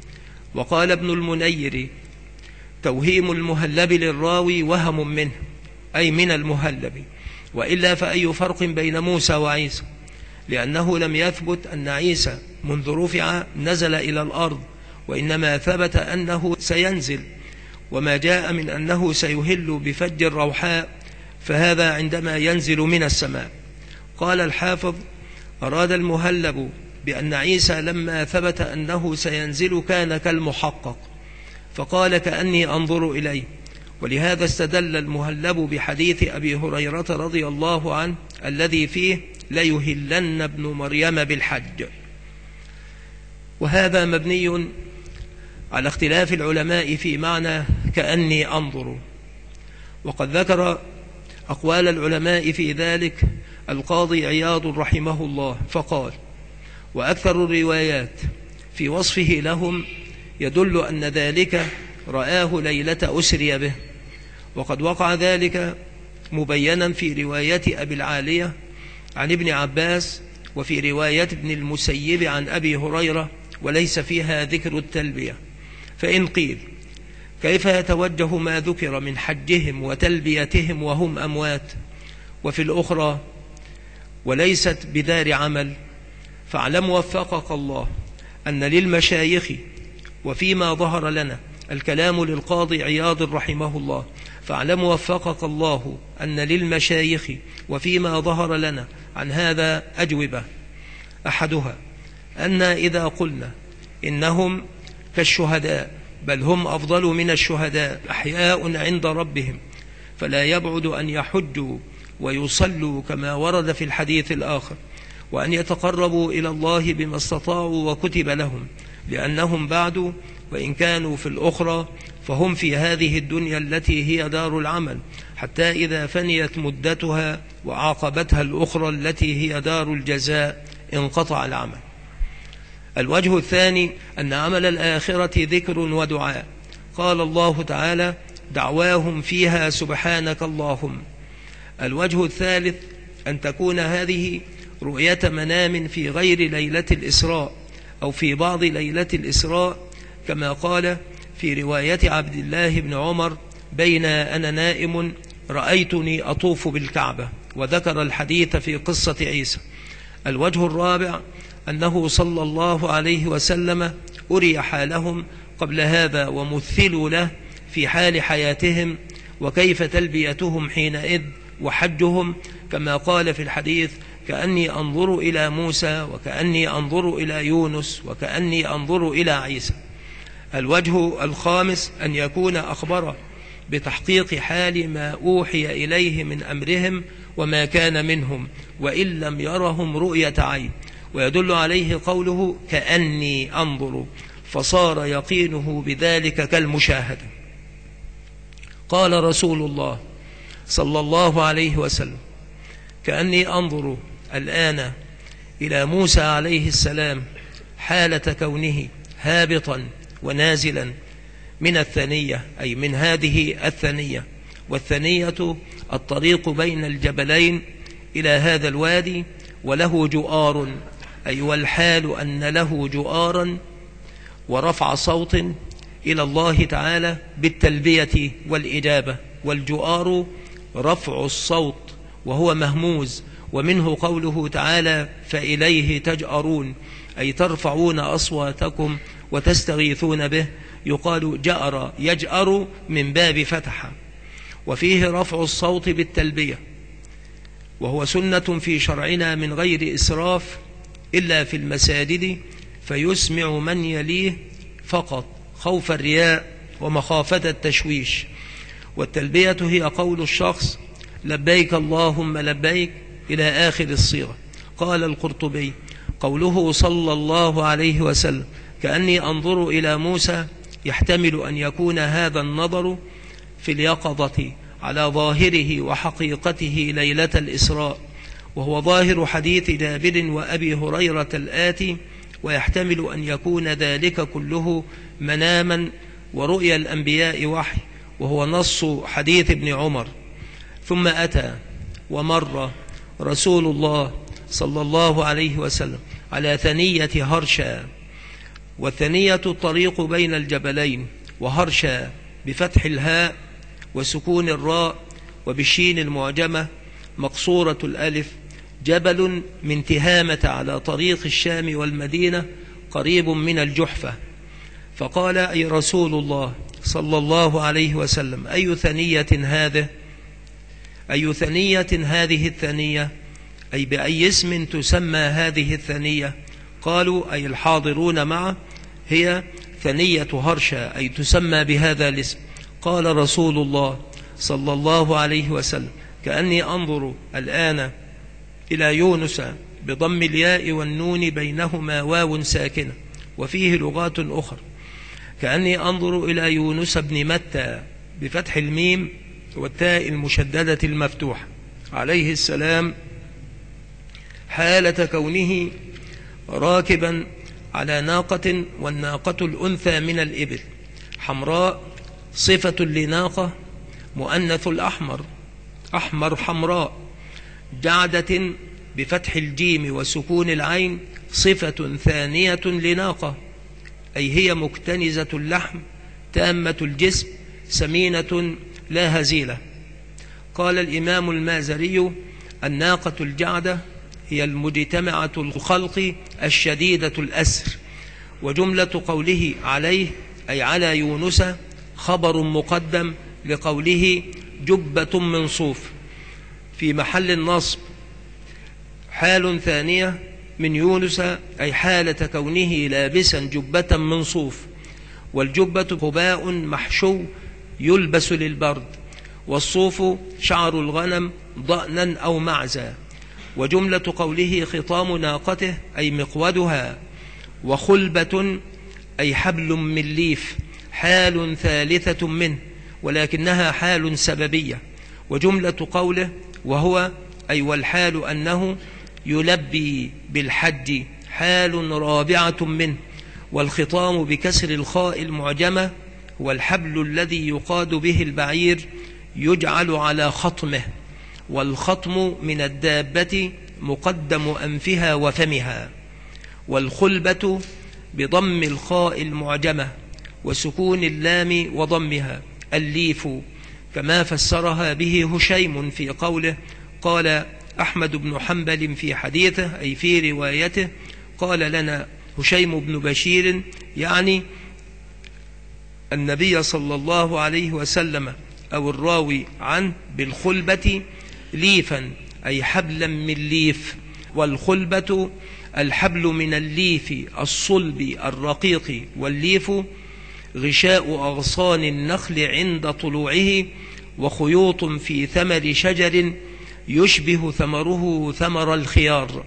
وقال ابن المنير: توهيم المهلب للراوي وهم منه، أي من المهلب، وإلا فأي فرق بين موسى وعيسى؟ لأنه لم يثبت أن عيسى منذ رفع نزل إلى الأرض، وإنما ثبت أنه سينزل، وما جاء من أنه سيهل بفج الروحاء فهذا عندما ينزل من السماء. قال الحافظ: أراد المهلب بأن عيسى لما ثبت أنه سينزل كان كالمحقق، فقال: كأني أنظر إليه. ولهذا استدل المهلب بحديث أبي هريرة رضي الله عنه الذي فيه: ليهلن ابن مريم بالحج. وهذا مبني على اختلاف العلماء في معنى كأني أنظر. وقد ذكر أقوال العلماء في ذلك القاضي عياض رحمه الله فقال: وأكثر الروايات في وصفه لهم يدل أن ذلك رآه ليلة أسري به. وقد وقع ذلك مبينا في رواية أبي العالية عن ابن عباس، وفي رواية ابن المسيب عن أبي هريرة، وليس فيها ذكر التلبية. فإن قيل: كيف يتوجه ما ذكر من حجهم وتلبيتهم وهم أموات، وفي الأخرى وليست بدار عمل؟ فاعلم وفقك الله أن للمشايخ، وفيما ظهر لنا الكلام للقاضي عياض رحمه الله، فاعلم وفقك الله أن للمشايخ وفيما ظهر لنا عن هذا أجوبة. أحدها أن إذا قلنا إنهم كالشهداء، بل هم أفضل من الشهداء، أحياء عند ربهم، فلا يبعد أن يحجوا ويصلوا كما ورد في الحديث الآخر، وأن يتقربوا إلى الله بما استطاعوا وكتب لهم، لأنهم بعد وإن كانوا في الأخرى فهم في هذه الدنيا التي هي دار العمل، حتى إذا فنيت مدتها وعاقبتها الأخرى التي هي دار الجزاء انقطع العمل. الوجه الثاني أن عمل الآخرة ذكر ودعاء. قال الله تعالى: دعواهم فيها سبحانك اللهم. الوجه الثالث أن تكون هذه رؤية منام في غير ليلة الإسراء أو في بعض ليلة الإسراء، كما قال في رواية عبد الله بن عمر: بين أنا نائم رأيتني أطوف بالكعبة، وذكر الحديث في قصة عيسى. الوجه الرابع أنه صلى الله عليه وسلم أري حالهم قبل هذا ومثلوا له في حال حياتهم، وكيف تلبيتهم حينئذ وحجهم، كما قال في الحديث: كأني أنظر إلى موسى، وكأني أنظر إلى يونس، وكأني أنظر إلى عيسى. الوجه الخامس أن يكون أخبر بتحقيق حال ما أوحي إليه من أمرهم وما كان منهم وإن لم يرهم رؤية عين. ويدل عليه قوله كأني أنظر، فصار يقينه بذلك كالمشاهدة. قال رسول الله صلى الله عليه وسلم كأني أنظر الآن إلى موسى عليه السلام حالة كونه هابطا ونازلا من الثنية، أي من هذه الثنية، والثنية الطريق بين الجبلين إلى هذا الوادي، وله جؤار، أي والحال أن له جؤارا ورفع صوت إلى الله تعالى بالتلبية والإجابة. والجؤار رفع الصوت وهو مهموز، ومنه قوله تعالى فإليه تجأرون، أي ترفعون أصواتكم وتستغيثون به. يقال جأر يجأر من باب فتح. وفيه رفع الصوت بالتلبية، وهو سنة في شرعنا من غير إسراف إلا في المساجد، فيسمع من يليه فقط خوف الرياء ومخافة التشويش. والتلبية هي قول الشخص لبيك اللهم لبيك إلى آخر الصيغة. قال القرطبي قوله صلى الله عليه وسلم كأني أنظر إلى موسى يحتمل أن يكون هذا النظر في اليقظة على ظاهره وحقيقته ليلة الإسراء، وهو ظاهر حديث جابر وأبي هريرة الآتي، ويحتمل أن يكون ذلك كله مناما ورؤيا الأنبياء وحي، وهو نص حديث ابن عمر. ثم أتى ومر رسول الله صلى الله عليه وسلم على ثنية هرشا، والثنية الطريق بين الجبلين، وهرشا بفتح الهاء وسكون الراء وبالشين المعجمة مقصورة الألف، جبل من تهامة على طريق الشام والمدينة قريب من الجحفة. فقال أي رسول الله صلى الله عليه وسلم أي ثنية هذه؟ أي ثنية هذه الثنية؟ أي بأي اسم تسمى هذه الثنية؟ قالوا أي الحاضرون معه هي ثنية هرشا، أي تسمى بهذا الاسم. قال رسول الله صلى الله عليه وسلم كأني أنظر الآن إلى يونس بضم الياء والنون بينهما واو ساكنة، وفيه لغات أخرى كأني أنظر إلى يونس بن متى بفتح الميم والتاء المشددة المفتوحة عليه السلام حالة كونه راكبا على ناقة، والناقة الأنثى من الإبل، حمراء صفة لناقة مؤنث الأحمر، أحمر حمراء، جعدة بفتح الجيم وسكون العين صفة ثانية لناقة، أي هي مكتنزة اللحم تامة الجسم سمينة لا هزيلة. قال الإمام المازري الناقة الجعدة هي المجتمعة الخلق الشديدة الأسر. وجملة قوله عليه أي على يونس خبر مقدم لقوله جبة من صوف في محل النصب. حال ثانية من يونس أي حالة كونه لابسا جبة من صوف، والجبة قباء محشو يلبس للبرد، والصوف شعر الغنم ضأنا أو معزا. وجملة قوله خطام ناقته أي مقودها، وخلبة أي حبل من ليف، حال ثالثة منه ولكنها حال سببية. وجملة قوله وهو أي والحال أنه يلبي بالحج حال رابعة منه. والخطام بكسر الخاء المعجمة والحبل الذي يقاد به البعير يجعل على خطمه، والخطم من الدابة مقدم أنفها وفمها. والخلبة بضم الخاء المعجمة وسكون اللام وضمها الليف، كما فسرها به هشيم في قوله قال أحمد بن حنبل في حديثه أي في روايته قال لنا هشيم بن بشير يعني النبي صلى الله عليه وسلم أو الراوي عنه بالخلبة ليفا أي حبلا من ليف. والخلبة الحبل من الليف الصلب الرقيق، والليف غشاء أغصان النخل عند طلوعه، وخيوط في ثمر شجر يشبه ثمره ثمر الخيار.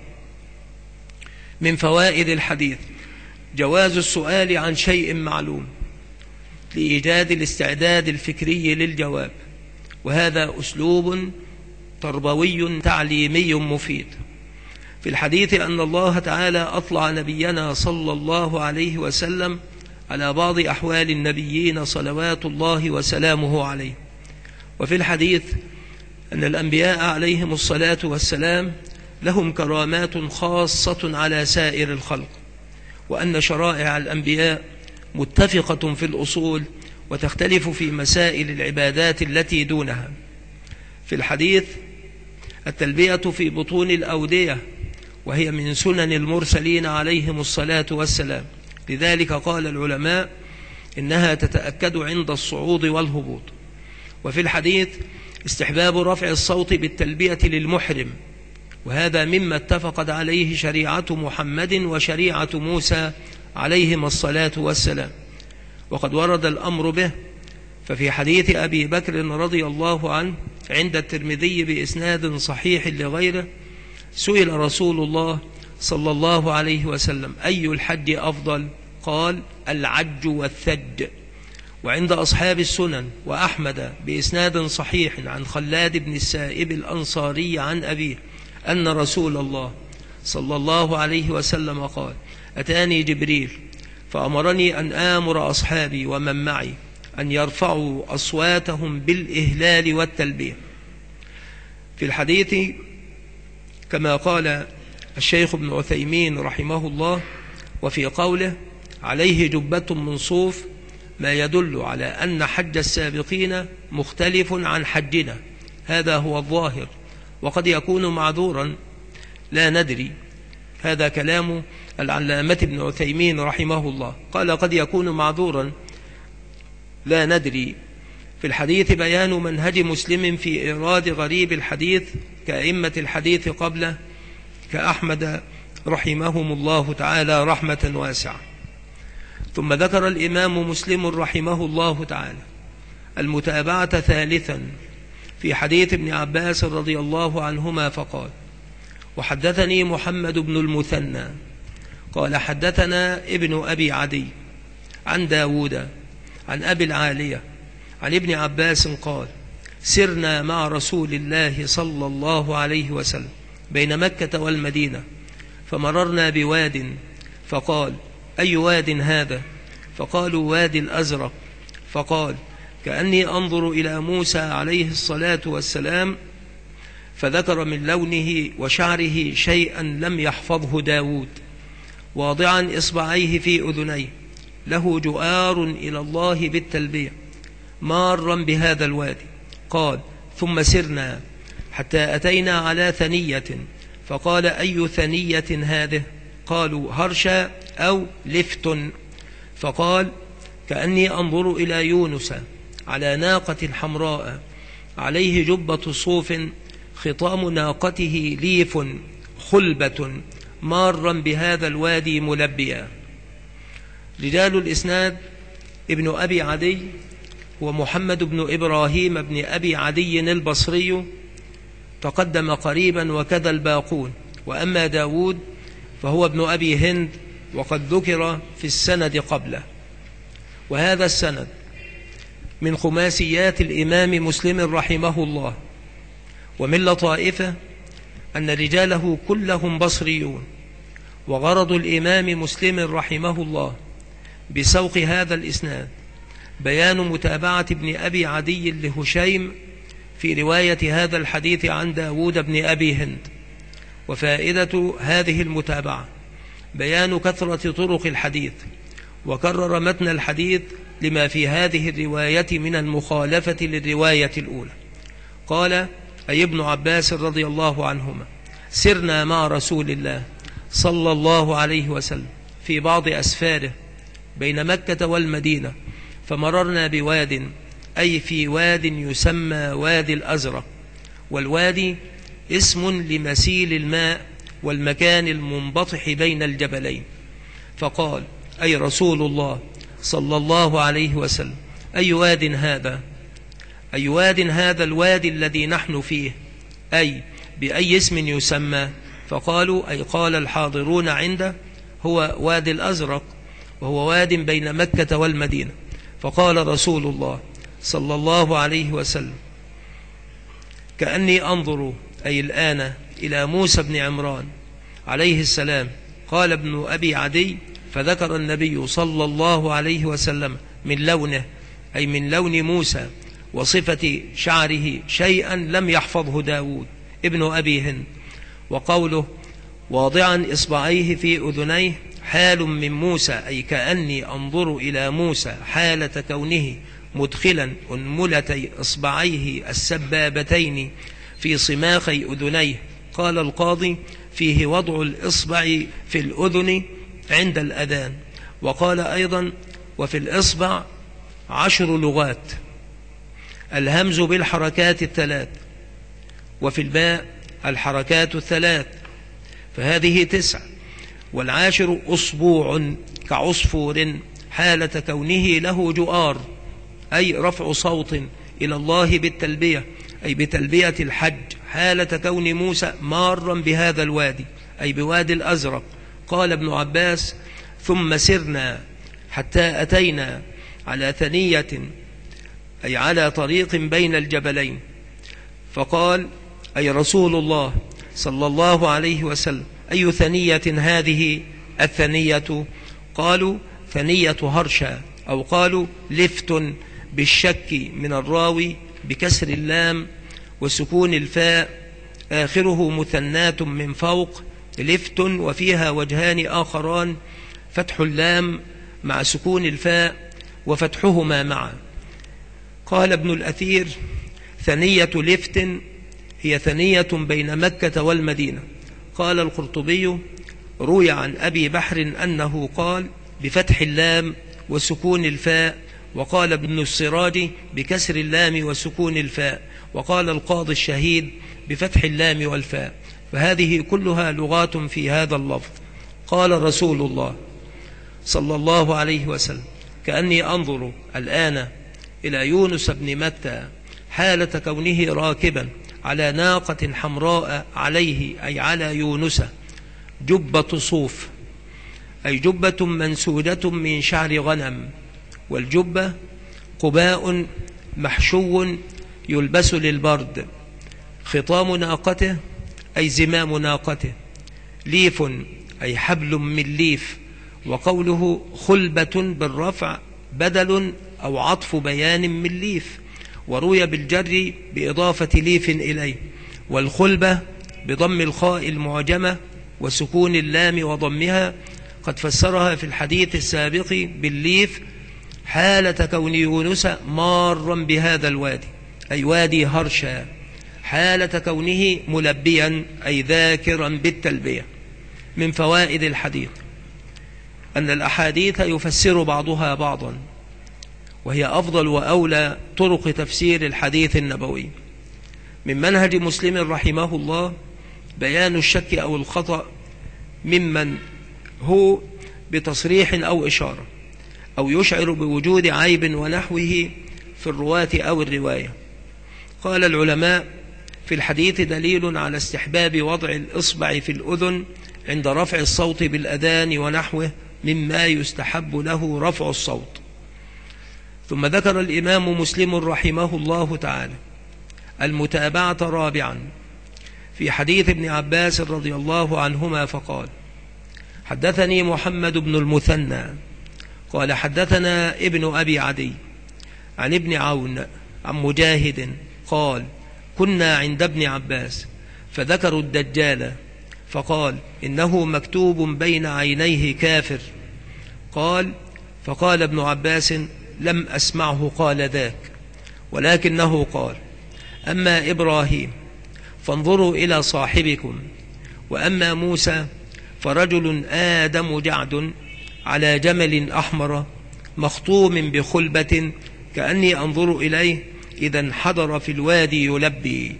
من فوائد الحديث جواز السؤال عن شيء معلوم لإيجاد الاستعداد الفكري للجواب، وهذا أسلوب تربوي تعليمي مفيد. في الحديث أن الله تعالى أطلع نبينا صلى الله عليه وسلم على بعض أحوال النبيين صلوات الله وسلامه عليه. وفي الحديث أن الأنبياء عليهم الصلاة والسلام لهم كرامات خاصة على سائر الخلق، وأن شرائع الأنبياء متفقة في الأصول وتختلف في مسائل العبادات التي دونها. في الحديث التلبية في بطون الأودية، وهي من سنن المرسلين عليهم الصلاة والسلام، لذلك قال العلماء إنها تتأكد عند الصعود والهبوط. وفي الحديث استحباب رفع الصوت بالتلبية للمحرم، وهذا مما اتفقت عليه شريعة محمد وشريعة موسى عليهم الصلاة والسلام، وقد ورد الأمر به. ففي حديث أبي بكر رضي الله عنه عند الترمذي بإسناد صحيح لغيره سئل رسول الله صلى الله عليه وسلم: أي الحج أفضل؟ قال: العج والثج. وعند أصحاب السنن وأحمد بإسناد صحيح عن خلاد بن السائب الأنصاري عن أبيه أن رسول الله صلى الله عليه وسلم قال: أتاني جبريل فأمرني أن آمر أصحابي ومن معي أن يرفعوا أصواتهم بالإهلال والتلبية. في الحديث كما قال الشيخ ابن عثيمين رحمه الله: وفي قوله عليه جبة من صوف ما يدل على أن حج السابقين مختلف عن حجنا، هذا هو الظاهر، وقد يكون معذورا لا ندري. هذا كلام العلامة ابن عثيمين رحمه الله، قال قد يكون معذورا لا ندري. في الحديث بيان منهج مسلم في إيراد غريب الحديث كأئمة الحديث قبله كأحمد رحمهم الله تعالى رحمة واسعة. ثم ذكر الإمام مسلم رحمه الله تعالى المتابعة ثالثا في حديث ابن عباس رضي الله عنهما فقال: وحدثني محمد بن المثنى قال حدثنا ابن أبي عدي عن داود عن أبي العالية عن ابن عباس قال: سرنا مع رسول الله صلى الله عليه وسلم بين مكة والمدينة، فمررنا بواد، فقال: أي واد هذا؟ فقالوا: وادي الأزرق. فقال: كأني أنظر إلى موسى عليه الصلاة والسلام، فذكر من لونه وشعره شيئا لم يحفظه داود، واضعا إصبعيه في أذنيه، له جؤار إلى الله بالتلبية، مارا بهذا الوادي. قال: ثم سرنا حتى أتينا على ثنية، فقال: أي ثنية هذه؟ قالوا: هرشا أو لفت. فقال: كأني أنظر إلى يونس على ناقة حمراء عليه جبة صوف، خطام ناقته ليف خلبة، مارا بهذا الوادي ملبيا. رجال الإسناد: ابن أبي عدي ومحمد بن إبراهيم بن أبي عدي البصري تقدم قريبا، وكذا الباقون. وأما داود فهو ابن أبي هند، وقد ذكر في السند قبله. وهذا السند من خماسيات الإمام مسلم رحمه الله. ومن لطائفه أن رجاله كلهم بصريون. وغرض الإمام مسلم رحمه الله بسوق هذا الإسناد بيان متابعة ابن أبي عدي لهشيم في رواية هذا الحديث عن داود بن أبي هند. وفائدة هذه المتابعة بيان كثرة طرق الحديث، وكرر متن الحديث لما في هذه الرواية من المخالفة للرواية الأولى. قال: أي ابن عباس رضي الله عنهما: سرنا مع رسول الله صلى الله عليه وسلم في بعض أسفاره بين مكة والمدينة، فمررنا بواد، أي في واد يسمى وادي الأزرق، والوادي اسم لمسيل الماء والمكان المنبطح بين الجبلين. فقال: أي رسول الله صلى الله عليه وسلم: أي واد هذا؟ أي واد هذا الوادي الذي نحن فيه؟ أي بأي اسم يسمى؟ فقالوا أي قال الحاضرون عنده هو وادي الأزرق، وهو واد بين مكة والمدينة. فقال رسول الله صلى الله عليه وسلم: كأني أنظر أي الآن إلى موسى بن عمران عليه السلام. قال ابن أبي عدي: فذكر النبي صلى الله عليه وسلم من لونه أي من لون موسى وصفة شعره شيئا لم يحفظه داود ابن أبي هند. وقوله واضعا إصبعيه في أذنيه حال من موسى أي كأني أنظر إلى موسى حالة كونه مدخلا أنملتي إصبعيه السبابتين في صماخي أذنيه. قال القاضي: فيه وضع الإصبع في الأذن عند الأذان. وقال أيضا: وفي الإصبع 10 لغات، الهمز بالحركات الثلاث، وفي الباء الحركات الثلاث، فهذه 9. والعاشر أصبوع كعصفور حالة كونه له جؤار أي رفع صوت إلى الله بالتلبية أي بتلبية الحج حالة كون موسى مارا بهذا الوادي أي بوادي الأزرق. قال ابن عباس: ثم سرنا حتى أتينا على ثنية أي على طريق بين الجبلين. فقال أي رسول الله صلى الله عليه وسلم: أي ثنية هذه الثنية؟ قالوا: ثنية هرشا، أو قالوا لفت بالشك من الراوي بكسر اللام وسكون الفاء آخره مثنات من فوق لفت، وفيها وجهان آخران: فتح اللام مع سكون الفاء وفتحهما معا. قال ابن الأثير: ثنية لفت هي ثنية بين مكة والمدينة. قال القرطبي: روي عن أبي بحر أنه قال بفتح اللام وسكون الفاء، وقال ابن السراج بكسر اللام وسكون الفاء، وقال القاضي الشهيد بفتح اللام والفاء، فهذه كلها لغات في هذا اللفظ. قال رسول الله صلى الله عليه وسلم: كأني أنظر الآن إلى يونس بن متى حالة كونه راكبا على ناقة حمراء عليه أي على يونس جبة صوف أي جبة منسوجة من شعر غنم، والجبة قباء محشو يلبس للبرد، خطام ناقته أي زمام ناقته، ليف أي حبل من ليف. وقوله خلبة بالرفع بدل أو عطف بيان من ليف، وروي بالجر بإضافة ليف إليه. والخلبة بضم الخاء المعجمة وسكون اللام وضمها قد فسرها في الحديث السابق بالليف حالة كون يونس مارا بهذا الوادي أي وادي هرشا، حالة كونه ملبيا أي ذاكرا بالتلبية. من فوائد الحديث أن الأحاديث يفسر بعضها بعضا، وهي أفضل وأولى طرق تفسير الحديث النبوي. من منهج مسلم رحمه الله بيان الشك أو الخطأ ممن هو بتصريح أو إشارة أو يشعر بوجود عيب ونحوه في الرواة أو الرواية. قال العلماء: في الحديث دليل على استحباب وضع الإصبع في الأذن عند رفع الصوت بالأذان ونحوه مما يستحب له رفع الصوت. ثم ذكر الإمام مسلم رحمه الله تعالى المتابعة رابعا في حديث ابن عباس رضي الله عنهما فقال: حدثني محمد بن المثنى قال حدثنا ابن أبي عدي عن ابن عون عن مجاهد قال: كنا عند ابن عباس فذكروا الدجال فقال: إنه مكتوب بين عينيه كافر. قال: فقال ابن عباس: لم أسمعه قال ذاك، ولكنه قال: أما إبراهيم فانظروا إلى صاحبكم، وأما موسى فرجل آدم جعد على جمل أحمر مخطوم بخلبة كأني أنظر إليه إذا انحدر في الوادي يلبي.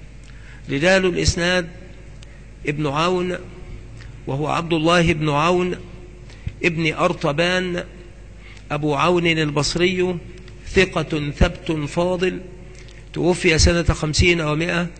رجال الإسناد: ابن عون وهو عبد الله بن عون ابن أرطبان أبو عون البصري، ثقة ثبت فاضل، توفي سنة 50 و100،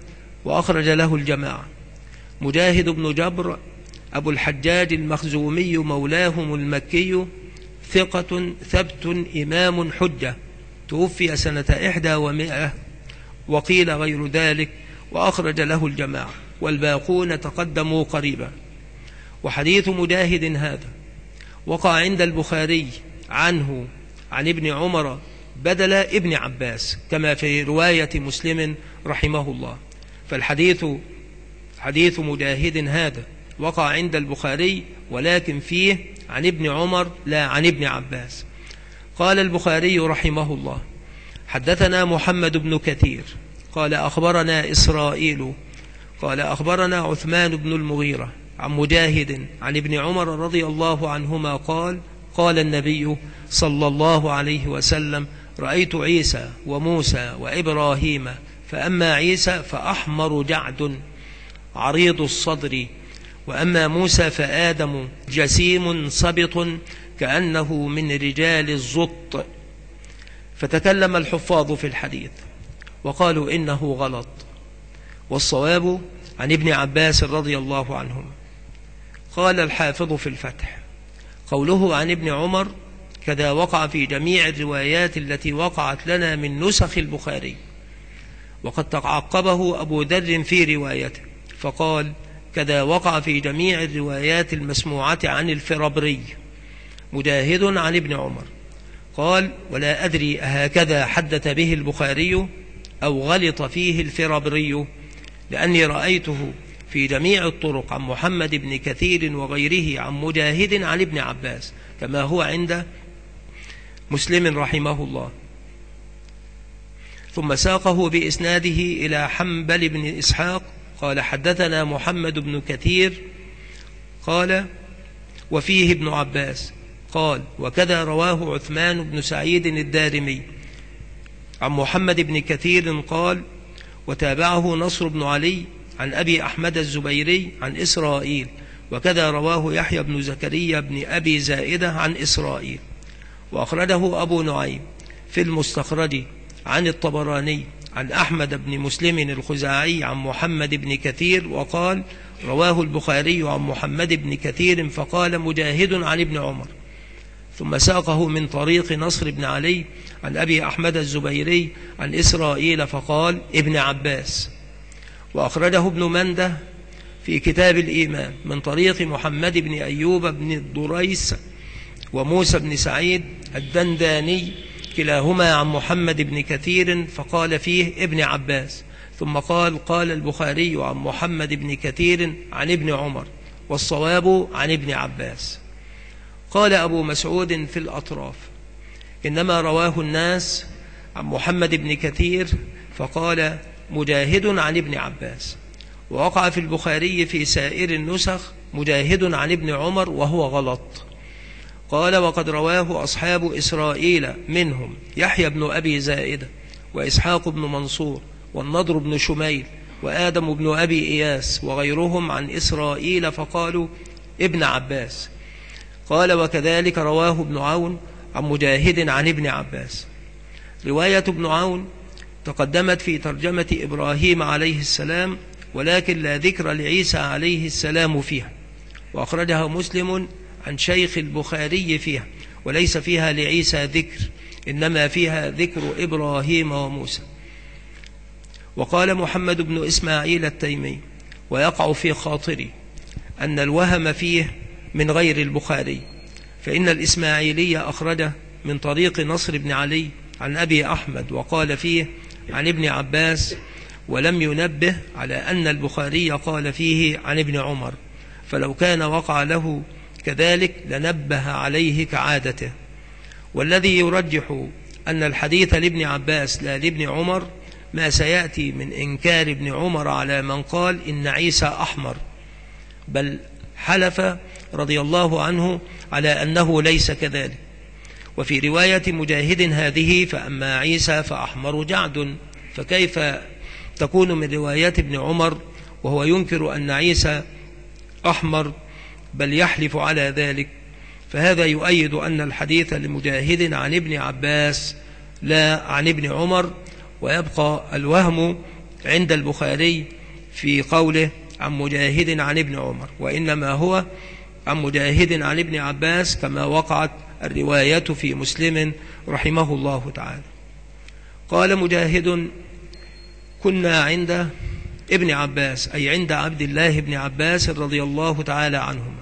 وأخرج له الجماعة. مجاهد بن جبر أبو الحجاج المخزومي مولاهم المكي ثقة ثبت إمام حجة، توفي سنة 100 وقيل غير ذلك، وأخرج له الجماعة والباقون تقدموا قريبا. وحديث مجاهد هذا وقع عند البخاري عنه عن ابن عمر بدل ابن عباس كما في رواية مسلم رحمه الله. فالحديث حديث مجاهد هذا وقع عند البخاري ولكن فيه عن ابن عمر لا عن ابن عباس. قال البخاري رحمه الله: حدثنا محمد بن كثير قال أخبرنا إسرائيل قال أخبرنا عثمان بن المغيرة عن مجاهد عن ابن عمر رضي الله عنهما قال: قال النبي صلى الله عليه وسلم: رأيت عيسى وموسى وإبراهيم، فأما عيسى فأحمر جعد عريض الصدر، وأما موسى فآدم جسيم صبط كأنه من رجال الزط. فتكلم الحفاظ في الحديث وقالوا إنه غلط، والصواب عن ابن عباس رضي الله عنهما. قال الحافظ في الفتح: قوله عن ابن عمر كذا وقع في جميع الروايات التي وقعت لنا من نسخ البخاري. وقد تعقبه أبو ذر في روايته فقال: كذا وقع في جميع الروايات المسموعة عن الفرابري مجاهد عن ابن عمر. قال: ولا أدري هكذا حدث به البخاري أو غلط فيه الفرابري، لأني رأيته في جميع الطرق عن محمد بن كثير وغيره عن مجاهد عن ابن عباس كما هو عند مسلم رحمه الله. ثم ساقه بإسناده إلى حنبل بن إسحاق قال: حدثنا محمد بن كثير قال: وفيه ابن عباس قال: وكذا رواه عثمان بن سعيد الدارمي عن محمد بن كثير قال: وتابعه نصر بن علي عن أبي أحمد الزبيري عن إسرائيل، وكذا رواه يحيى بن زكريا بن أبي زائدة عن إسرائيل. وأخرجه أبو نعيم في المستخرج عن الطبراني عن أحمد بن مسلم الخزاعي عن محمد بن كثير وقال: رواه البخاري عن محمد بن كثير فقال مجاهد عن ابن عمر. ثم ساقه من طريق نصر بن علي عن أبي أحمد الزبيري عن إسرائيل فقال ابن عباس. وأخرجه ابن منده في كتاب الإيمان من طريق محمد بن أيوب بن الضريس وموسى بن سعيد الدنداني كلاهما عن محمد بن كثير فقال فيه ابن عباس. ثم قال: قال البخاري عن محمد بن كثير عن ابن عمر، والصواب عن ابن عباس. قال أبو مسعود في الأطراف: إنما رواه الناس عن محمد بن كثير فقال مجاهد عن ابن عباس. ووقع في البخاري في سائر النسخ مجاهد عن ابن عمر وهو غلط. قال: وقد رواه أصحاب إسرائيل منهم يحيى بن أبي زائدة وإسحاق بن منصور والنضر بن شميل وآدم بن أبي إياس وغيرهم عن إسرائيل فقالوا ابن عباس. قال: وكذلك رواه ابن عون عن مجاهد عن ابن عباس. رواية ابن عون تقدمت في ترجمة إبراهيم عليه السلام، ولكن لا ذكر لعيسى عليه السلام فيها، وأخرجها مسلم عن شيخ البخاري فيها، وليس فيها لعيسى ذكر، إنما فيها ذكر إبراهيم وموسى. وقال محمد بن إسماعيل التيمي: ويقع في خاطري أن الوهم فيه من غير البخاري، فإن الإسماعيلي أخرجه من طريق نصر بن علي عن أبي أحمد وقال فيه عن ابن عباس، ولم ينبه على أن البخاري قال فيه عن ابن عمر، فلو كان وقع له كذلك لنبه عليه كعادته. والذي يرجح أن الحديث لابن عباس لا لابن عمر ما سيأتي من إنكار ابن عمر على من قال إن عيسى أحمر، بل حلف رضي الله عنه على أنه ليس كذلك. وفي رواية مجاهد هذه فأما عيسى فأحمر جعد، فكيف تكون من روايات ابن عمر وهو ينكر أن عيسى أحمر بل يحلف على ذلك؟ فهذا يؤيد أن الحديث لمجاهد عن ابن عباس لا عن ابن عمر، ويبقى الوهم عند البخاري في قوله عن مجاهد عن ابن عمر، وإنما هو عن مجاهد عن ابن عباس كما وقعت الرواية في مسلم رحمه الله تعالى. قال مجاهد: كنا عند ابن عباس، أي عند عبد الله بن عباس رضي الله تعالى عنهما،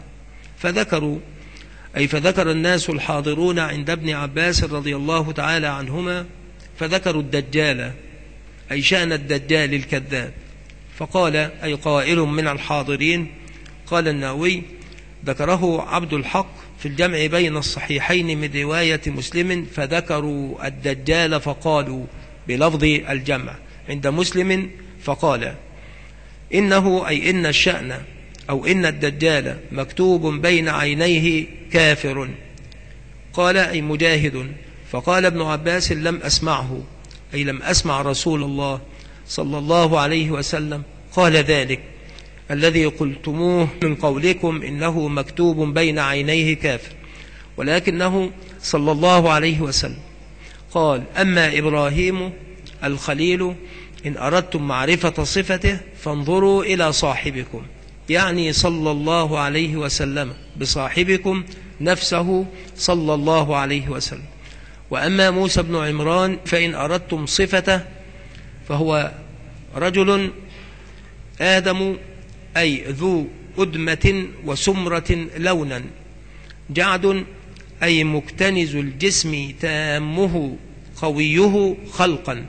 فذكر الناس الحاضرون عند ابن عباس رضي الله تعالى عنهما فذكروا الدجال، أي شأن الدجال الكذاب، فقال أي قائل من الحاضرين، قال النووي: ذكره عبد الحق في الجمع بين الصحيحين من رواية مسلم، فذكروا الدجال فقالوا بلفظ الجمع، عند مسلم فقال: إنه أي إن الشأن أو إن الدجال مكتوب بين عينيه كافر. قال أي مجاهد: فقال ابن عباس: لم أسمعه، أي لم أسمع رسول الله صلى الله عليه وسلم قال ذلك الذي قلتموه من قولكم إنه مكتوب بين عينيه كافر، ولكنه صلى الله عليه وسلم قال: أما إبراهيم الخليل إن أردتم معرفة صفته فانظروا إلى صاحبكم، يعني صلى الله عليه وسلم، بصاحبكم نفسه صلى الله عليه وسلم. وأما موسى بن عمران فإن أردتم صفته فهو رجل آدم، أي ذو أدمة وسمرة لونا، جعد أي مكتنز الجسم تامه قويه خلقا،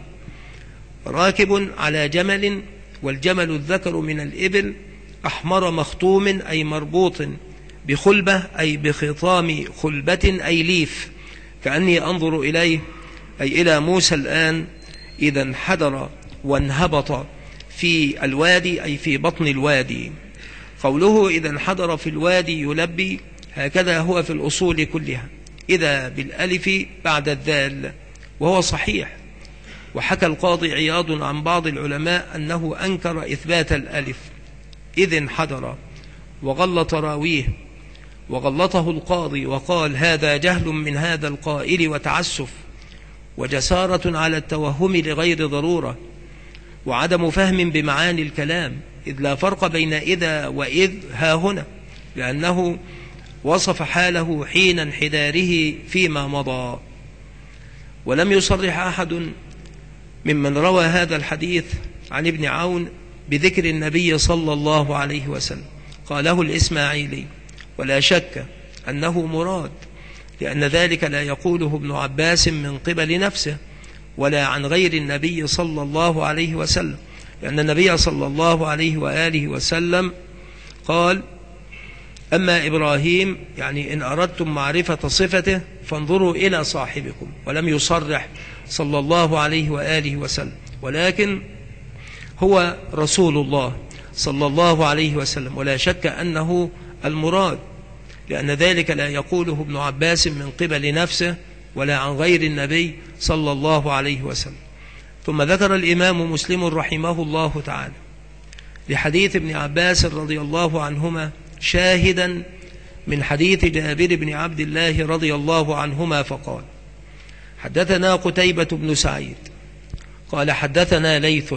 راكب على جمل، والجمل الذكر من الإبل، أحمر مختوم أي مربوط بخلبة، أي بخطام خلبة أي ليف، كأني أنظر إليه، أي إلى موسى الآن إذا انحدر وانهبط في الوادي، أي في بطن الوادي. قوله إذا انحدر في الوادي يلبي، هكذا هو في الأصول كلها، إذا بالألف بعد الذال، وهو صحيح. وحكى القاضي عياض عن بعض العلماء أنه أنكر إثبات الألف، إذ انحدر، وغلط راويه، وغلطه القاضي وقال: هذا جهل من هذا القائل وتعسف، وجسارة على التوهم لغير ضرورة، وعدم فهم بمعاني الكلام، إذ لا فرق بين إذا وإذ ها هنا، لأنه وصف حاله حين انحداره فيما مضى. ولم يصرح أحد ممن روى هذا الحديث عن ابن عون بذكر النبي صلى الله عليه وسلم، قاله الإسماعيلي، ولا شك أنه مراد، لأن ذلك لا يقوله ابن عباس من قبل نفسه ولا عن غير النبي صلى الله عليه وسلم، لأن النبي صلى الله عليه وآله وسلم قال: أما إبراهيم يعني إن أردتم معرفة صفته فانظروا إلى صاحبكم، ولم يصرح صلى الله عليه وآله وسلم، ولكن هو رسول الله صلى الله عليه وسلم، ولا شك أنه المراد، لأن ذلك لا يقوله ابن عباس من قبل نفسه ولا عن غير النبي صلى الله عليه وسلم. ثم ذكر الإمام مسلم رحمه الله تعالى لحديث ابن عباس رضي الله عنهما شاهدا من حديث جابر بن عبد الله رضي الله عنهما فقال: حدثنا قتيبة بن سعيد قال حدثنا ليث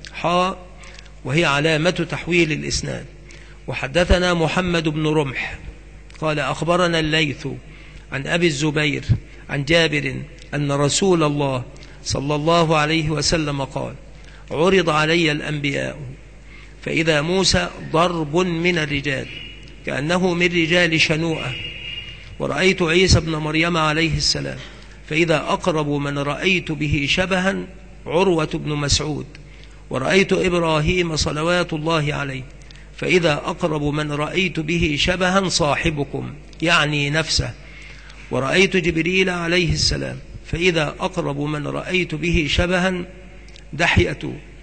وهي علامة تحويل الإسناد، وحدثنا محمد بن رمح قال أخبرنا الليث عن أبي الزبير عن جابر أن رسول الله صلى الله عليه وسلم قال: عرض علي الأنبياء فإذا موسى ضرب من الرجال كأنه من رجال شنوءة، ورأيت عيسى بن مريم عليه السلام فإذا أقرب من رأيت به شبها عروة بن مسعود، ورأيت إبراهيم صلوات الله عليه فإذا أقرب من رأيت به شبها صاحبكم يعني نفسه، ورأيت جبريل عليه السلام فإذا أقرب من رأيت به شبها دحية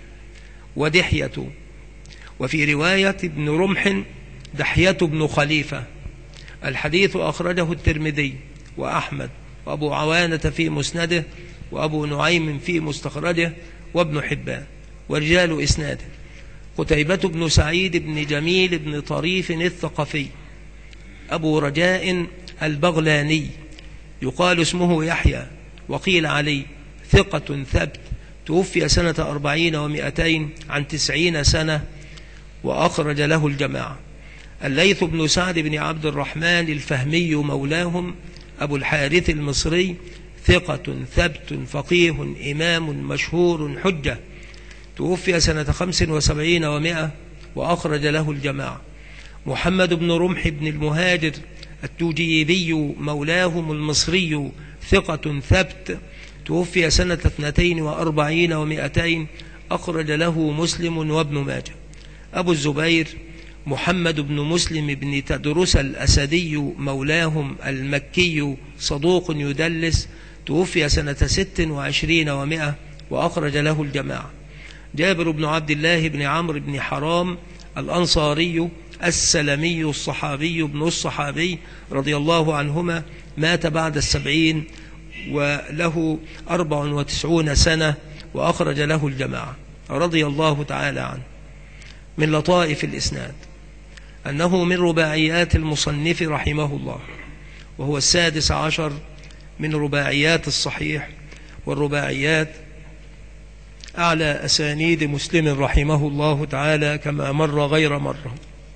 ودحية، وفي رواية ابن رمح دحية بن خليفة. الحديث أخرجه الترمذي وأحمد وأبو عوانة في مسنده وأبو نعيم في مستخرجه وابن حبان، ورجال إسناده قتيبة بن سعيد بن جميل بن طريف الثقفي أبو رجاء البغلاني، يقال اسمه يحيى وقيل علي، ثقة ثبت، توفي سنة 40 و200 عن 90 سنة وأخرج له الجماعة. الليث بن سعد بن عبد الرحمن الفهمي مولاهم أبو الحارث المصري، ثقة ثبت فقيه إمام مشهور حجة، توفي سنة 75 و100 وأخرج له الجماعة. محمد بن رمح بن المهاجر التوجيبي مولاهم المصري، ثقة ثبت، توفي سنة 42 و200، أخرج له مسلم وابن ماجه. أبو الزبير محمد بن مسلم بن تدرس الأسدي مولاهم المكي، صدوق يدلس، توفي سنة 26 و100 وأخرج له الجماعة. جابر بن عبد الله بن عمرو بن حرام الأنصاري السلمي الصحابي ابن الصحابي رضي الله عنهما، مات بعد 70 وله 94 سنة وأخرج له الجماعة رضي الله تعالى عنه. من لطائف الإسناد أنه من رباعيات المصنف رحمه الله، وهو 16 من رباعيات الصحيح، والرباعيات أعلى أسانيد مسلم رحمه الله تعالى كما مر غير مرة.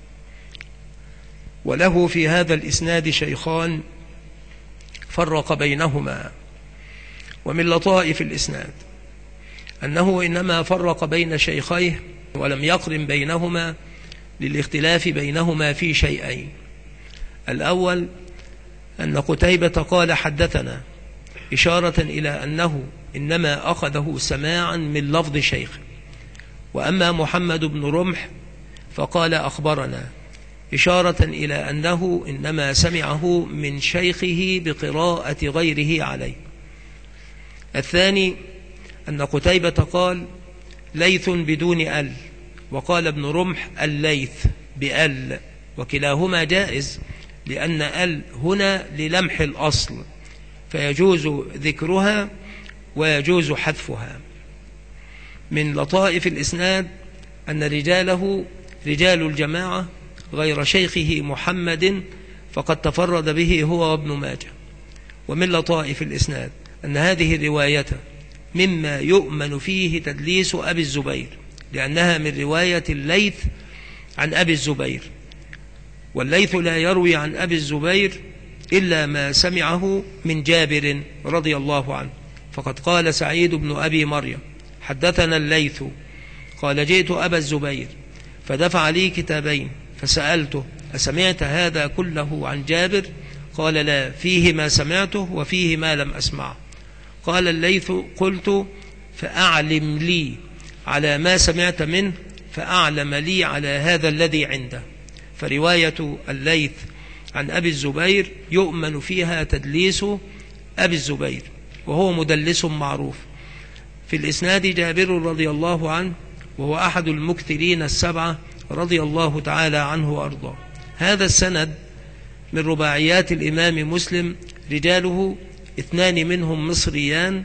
وله في هذا الإسناد شيخان فرق بينهما. ومن لطائف الإسناد أنه إنما فرق بين شيخيه ولم يقرن بينهما للاختلاف بينهما في شيئين. الأول أن قتيبة قال حدثنا، إشارة إلى أنه إنما أخذه سماعا من لفظ شيخ. وأما محمد بن رمح فقال أخبرنا، إشارة إلى أنه إنما سمعه من شيخه بقراءة غيره عليه. الثاني أن قتيبة قال ليث بدون أل، وقال ابن رمح الليث بأل، وكلاهما جائز، لأن أل هنا للمح الأصل، فيجوز ذكرها ويجوز حذفها. من لطائف الإسناد أن رجاله رجال الجماعة غير شيخه محمد، فقد تفرد به هو وابن ماجه. ومن لطائف الإسناد أن هذه الرواية مما يؤمن فيه تدليس أبي الزبير، لأنها من رواية الليث عن أبي الزبير، والليث لا يروي عن أبي الزبير إلا ما سمعه من جابر رضي الله عنه. فقد قال سعيد بن أبي مريم حدثنا الليث قال جئت أبا الزبير فدفع لي كتابين فسألته أسمعت هذا كله عن جابر؟ قال لا، فيه ما سمعته وفيه ما لم أسمعه. قال الليث قلت فأعلم لي على ما سمعت منه، فأعلم لي على هذا الذي عنده. فرواية الليث عن أبي الزبير يؤمن فيها تدليس أبي الزبير، وهو مدلس معروف. في الإسناد جابر رضي الله عنه، وهو أحد المكثرين السبعة رضي الله تعالى عنه وأرضاه. هذا السند من رباعيات الإمام مسلم، رجاله 2 منهم مصريان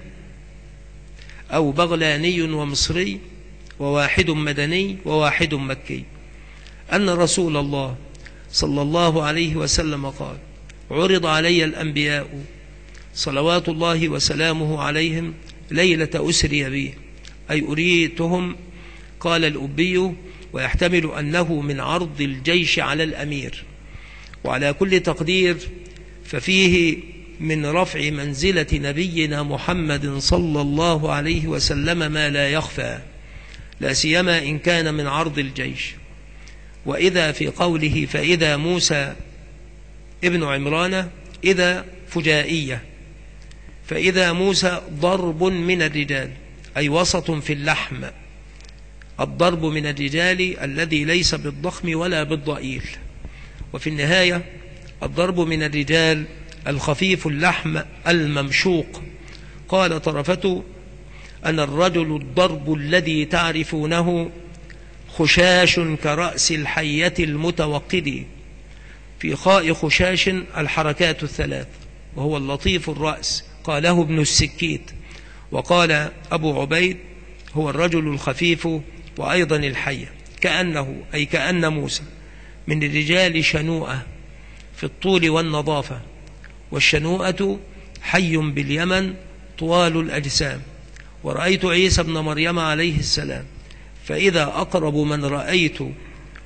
أو بغلاني ومصري، وواحد مدني وواحد مكي. أن رسول الله صلى الله عليه وسلم قال عرض علي الأنبياء صلوات الله وسلامه عليهم ليلة أسري بي، أي أريتهم. قال الأبي ويحتمل أنه من عرض الجيش على الأمير، وعلى كل تقدير ففيه من رفع منزلة نبينا محمد صلى الله عليه وسلم ما لا يخفى، لا سيما إن كان من عرض الجيش. وإذا في قوله فإذا موسى ابن عمران، إذا فجائية، فإذا موسى ضرب من الرجال، أي وسط في اللحم. الضرب من الرجال الذي ليس بالضخم ولا بالضئيل. وفي النهاية الضرب من الرجال الخفيف اللحم الممشوق. قال طرفة أن الرجل الضرب الذي تعرفونه خشاش كرأس الحية المتوقد، في خاء خشاش الحركات الثلاث، وهو اللطيف الرأس. قاله ابن السكيت. وقال أبو عبيد هو الرجل الخفيف وأيضا الحية، كأنه أي كأن موسى من الرجال شنوءة في الطول والنظافة، والشنوءة حي باليمن طوال الأجسام. ورأيت عيسى ابن مريم عليه السلام، فإذا أقرب من رأيت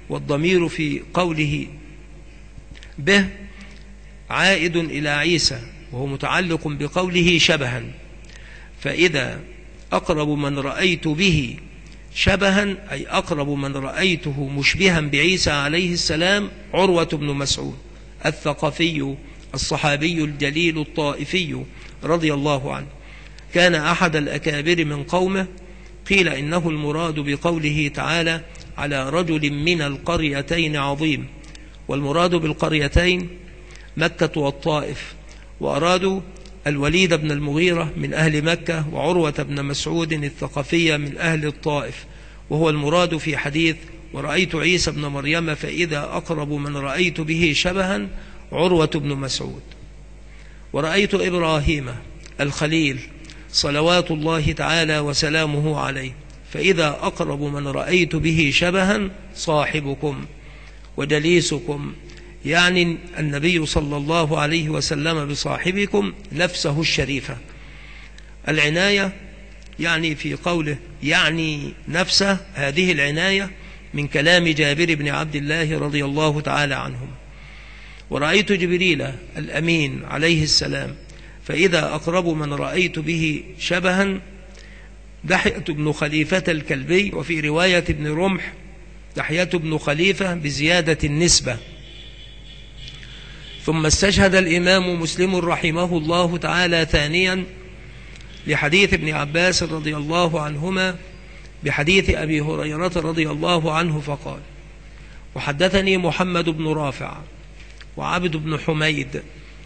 والضمير في قوله به عائد إلى عيسى، وهو متعلق بقوله شبها. فإذا أقرب من رأيت به شبها أي أقرب من رأيته مشبها بعيسى عليه السلام عروة بن مسعود الثقفي الصحابي الجليل الطائفي رضي الله عنه، كان أحد الأكابر من قومه. قيل إنه المراد بقوله تعالى على رجل من القريتين عظيم، والمراد بالقريتين مكة والطائف، وأرادوا الوليد بن المغيرة من أهل مكة وعروة بن مسعود الثقفية من أهل الطائف، وهو المراد في حديث ورأيت عيسى بن مريم فإذا أقرب من رأيت به شبها عروة بن مسعود. ورأيت إبراهيم الخليل صلوات الله تعالى وسلامه عليه فإذا أقرب من رأيت به شبها صاحبكم وجليسكم، يعني النبي صلى الله عليه وسلم بصاحبكم نفسه الشريفة. العناية يعني في قوله يعني نفسه، هذه العناية من كلام جابر بن عبد الله رضي الله تعالى عنهم. ورأيت جبريل الأمين عليه السلام فإذا أقرب من رأيت به شبها دحية بن خليفة الكلبي، وفي رواية ابن رمح دحية بن خليفة بزيادة النسبة. ثم استشهد الإمام مسلم رحمه الله تعالى ثانيا لحديث ابن عباس رضي الله عنهما بحديث أبي هريرة رضي الله عنه فقال: وحدثني محمد بن رافع وعبد بن حميد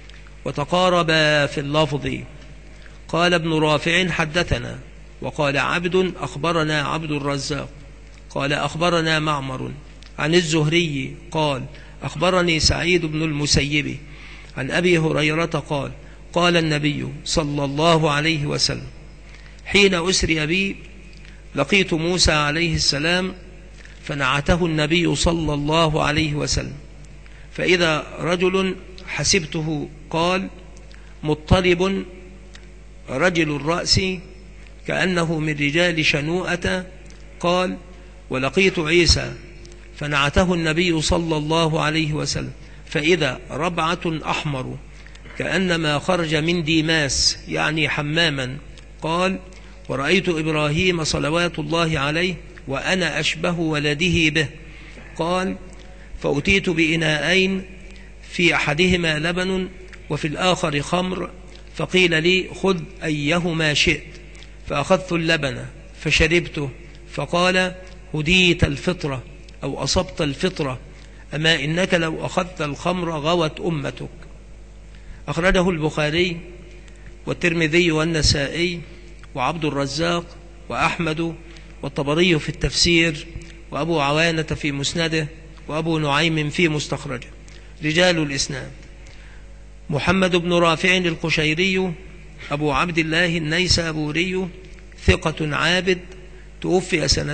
وتقاربا في اللفظ. قال ابن رافع حدثنا، وقال عبد أخبرنا عبد الرزاق قال أخبرنا معمر عن الزهري قال أخبرني سعيد بن المسيب عن أبي هريرة قال قال النبي صلى الله عليه وسلم: حين أسري بي لقيت موسى عليه السلام فنعته النبي صلى الله عليه وسلم، فإذا رجل حسبته قال مضطرب رجل الرأس كأنه من رجال شنوءة. قال: ولقيت عيسى فنعته النبي صلى الله عليه وسلم فإذا ربعة أحمر كأنما خرج من ديماس يعني حماما. قال: ورأيت إبراهيم صلوات الله عليه وأنا أشبه ولده به. قال: فأتيت بإناءين في أحدهما لبن وفي الآخر خمر، فقيل لي خذ أيهما شئت، فأخذت اللبن فشربته، فقال: هديت الفطرة أو أصبت الفطرة، أما إنك لو أخذت الخمر غوت أمتك. أخرجه البخاري والترمذي والنسائي وعبد الرزاق وأحمد والطبري في التفسير وأبو عوانة في مسنده وأبو نعيم في مستخرجه. رجال الإسناد: محمد بن رافع القشيري أبو عبد الله النيسابوري ثقة عابد، توفي سنة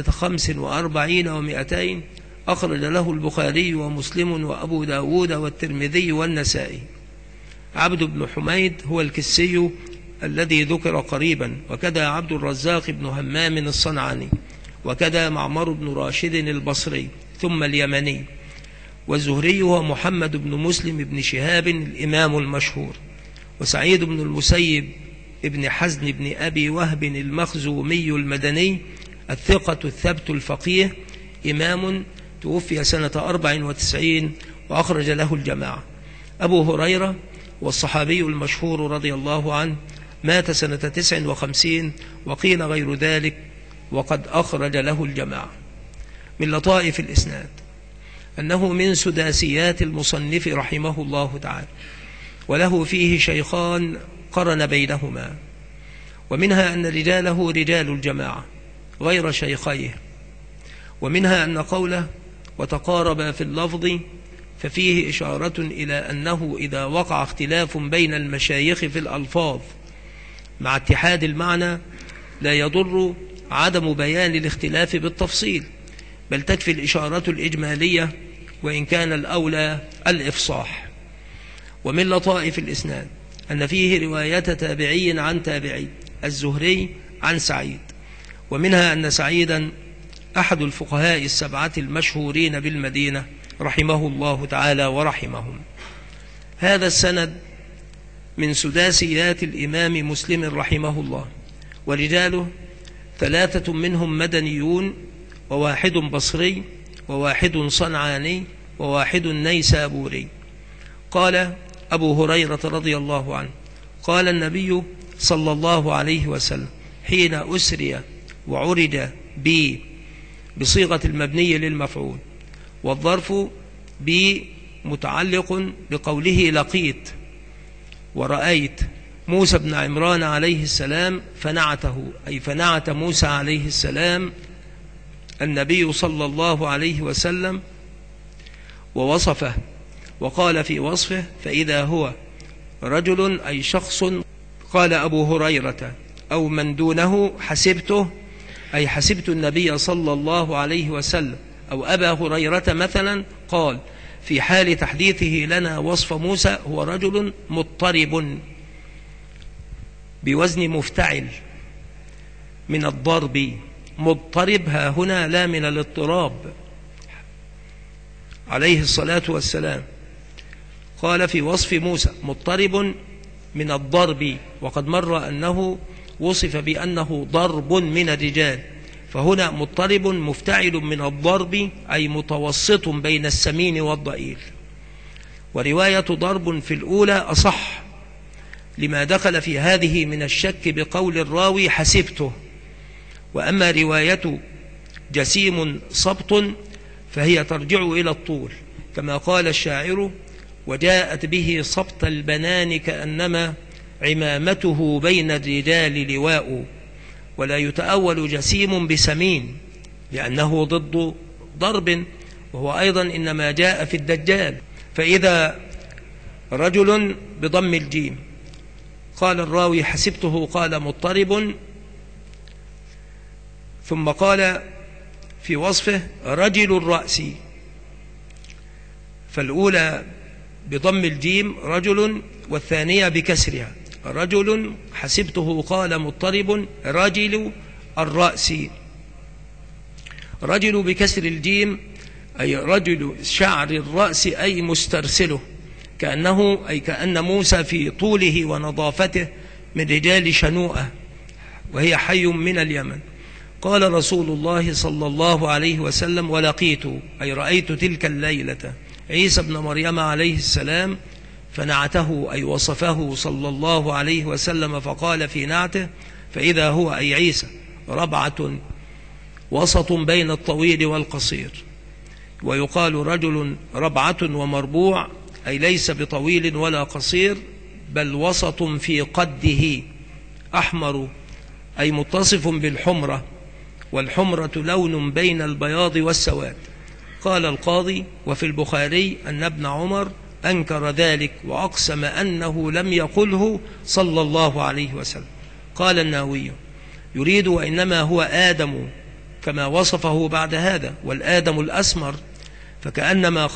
45 و200، أخرج له البخاري ومسلم وأبو داود والترمذي والنسائي. عبد بن حميد هو الكسي الذي ذكر قريبا، وكذا عبد الرزاق بن همام الصنعاني، وكذا معمر بن راشد البصري ثم اليمني. والزهري هو محمد بن مسلم بن شهاب الإمام المشهور. وسعيد بن المسيب ابن حزن بن أبي وهب المخزومي المدني الثقة الثبت الفقيه، إمام، توفي سنة 94 وأخرج له الجماعة. أبو هريرة والصحابي المشهور رضي الله عنه مات سنة 59 وقيل غير ذلك، وقد أخرج له الجماعة. من لطائف الإسناد أنه من سداسيات المصنف رحمه الله تعالى، وله فيه شيخان قرن بينهما، ومنها أن رجاله رجال الجماعة غير شيخيه، ومنها أن قوله وتقارب في اللفظ ففيه إشارة إلى أنه إذا وقع اختلاف بين المشايخ في الألفاظ مع اتحاد المعنى لا يضر عدم بيان الاختلاف بالتفصيل، بل تكفي الإشارة الإجمالية وإن كان الأولى الإفصاح. ومن لطائف الإسناد أن فيه رواية تابعي عن تابعي، الزهري عن سعيد، ومنها أن سعيدا أحد الفقهاء السبعة المشهورين بالمدينة رحمه الله تعالى ورحمهم. هذا السند من سداسيات الإمام مسلم رحمه الله، ورجاله 3 منهم مدنيون، وواحد بصري، وواحد صنعاني، وواحد نيسابوري. قال أبو هريرة رضي الله عنه: قال النبي صلى الله عليه وسلم حين أسري وعرج بي، بصيغة المبني للمفعول، والظرف بي متعلق بقوله لقيت ورأيت موسى بن عمران عليه السلام فنعته، أي فنعت موسى عليه السلام النبي صلى الله عليه وسلم ووصفه، وقال في وصفه: فإذا هو رجل، أي شخص. قال أبو هريرة أو من دونه: حسبته، أي حسبت النبي صلى الله عليه وسلم أو أبا هريرة مثلا قال في حال تحديثه لنا وصف موسى: هو رجل مضطرب، بوزن مفتعل من الضرب. مضطرب ها هنا لا من الاضطراب، عليه الصلاة والسلام. قال في وصف موسى: مضطرب من الضرب، وقد مر أنه وصف بأنه ضرب من الرجال، فهنا مضطرب مفتعل من الضرب، أي متوسط بين السمين والضئيل. ورواية ضرب في الأولى أصح لما دخل في هذه من الشك بقول الراوي حسبته. وأما رواية جسيم سبط فهي ترجع إلى الطول، كما قال الشاعر: وجاءت به سبط البنان كأنما عمامته بين الرجال لواء. ولا يتأول جسيم بسمين لأنه ضد ضرب، وهو أيضا إنما جاء في الدجال. فإذا رجل بضم الجيم، قال الراوي حسبته، قال مضطرب، ثم قال في وصفه رجل الرأس، فالأولى بضم الجيم رجل، والثانية بكسرها رجل. حسبته قال مضطرب رجل الرأس. رجل بكسر الجيم أي رجل شعر الرأس، أي مسترسله، كأنه أي كأن موسى في طوله ونظافته من رجال شنوءة، وهي حي من اليمن. قال رسول الله صلى الله عليه وسلم: ولقيت، أي رأيت تلك الليلة عيسى بن مريم عليه السلام فنعته، أي وصفه صلى الله عليه وسلم، فقال في نعته: فإذا هو، أي عيسى، ربعة وسط بين الطويل والقصير. ويقال رجل ربعة ومربوع، أي ليس بطويل ولا قصير، بل وسط في قده، أحمر، أي متصف بالحمرة، والحمرة لون بين البياض والسواد. قال القاضي: وفي البخاري أن ابن عمر أنكر ذلك وأقسم أنه لم يقله صلى الله عليه وسلم. قال النووي: يريد وإنما هو آدم كما وصفه بعد هذا، والآدم الأسمر، فكأنما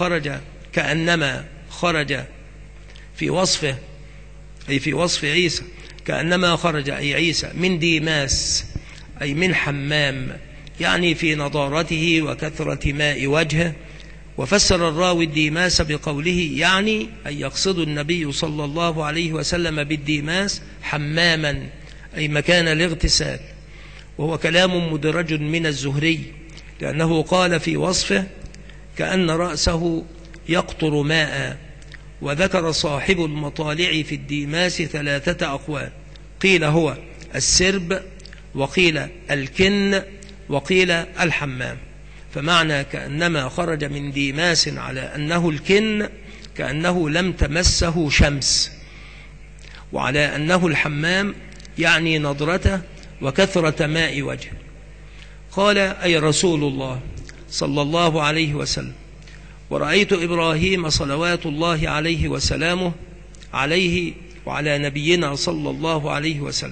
خرج في وصفه، أي في وصف عيسى، كأنما خرج أي عيسى من ديماس، أي من حمام، يعني في نضارته وكثرة ماء وجهه. وفسر الراوي الديماس بقوله يعني أي يقصد النبي صلى الله عليه وسلم بالديماس حماما، أي مكان الاغتسال. وهو كلام مدرج من الزهري، لأنه قال في وصفه: كأن رأسه يقطر ماء. وذكر صاحب المطالع في الديماس 3 أقوال، قيل هو السرب، وقيل الكن، وقيل الحمام. فمعنى كأنما خرج من ديماس على أنه الكن كأنه لم تمسه شمس، وعلى أنه الحمام يعني نضرته وكثرة ماء وجهه. قال: أي رسول الله صلى الله عليه وسلم: ورأيت إبراهيم صلوات الله عليه وسلامه عليه وعلى نبينا صلى الله عليه وسلم،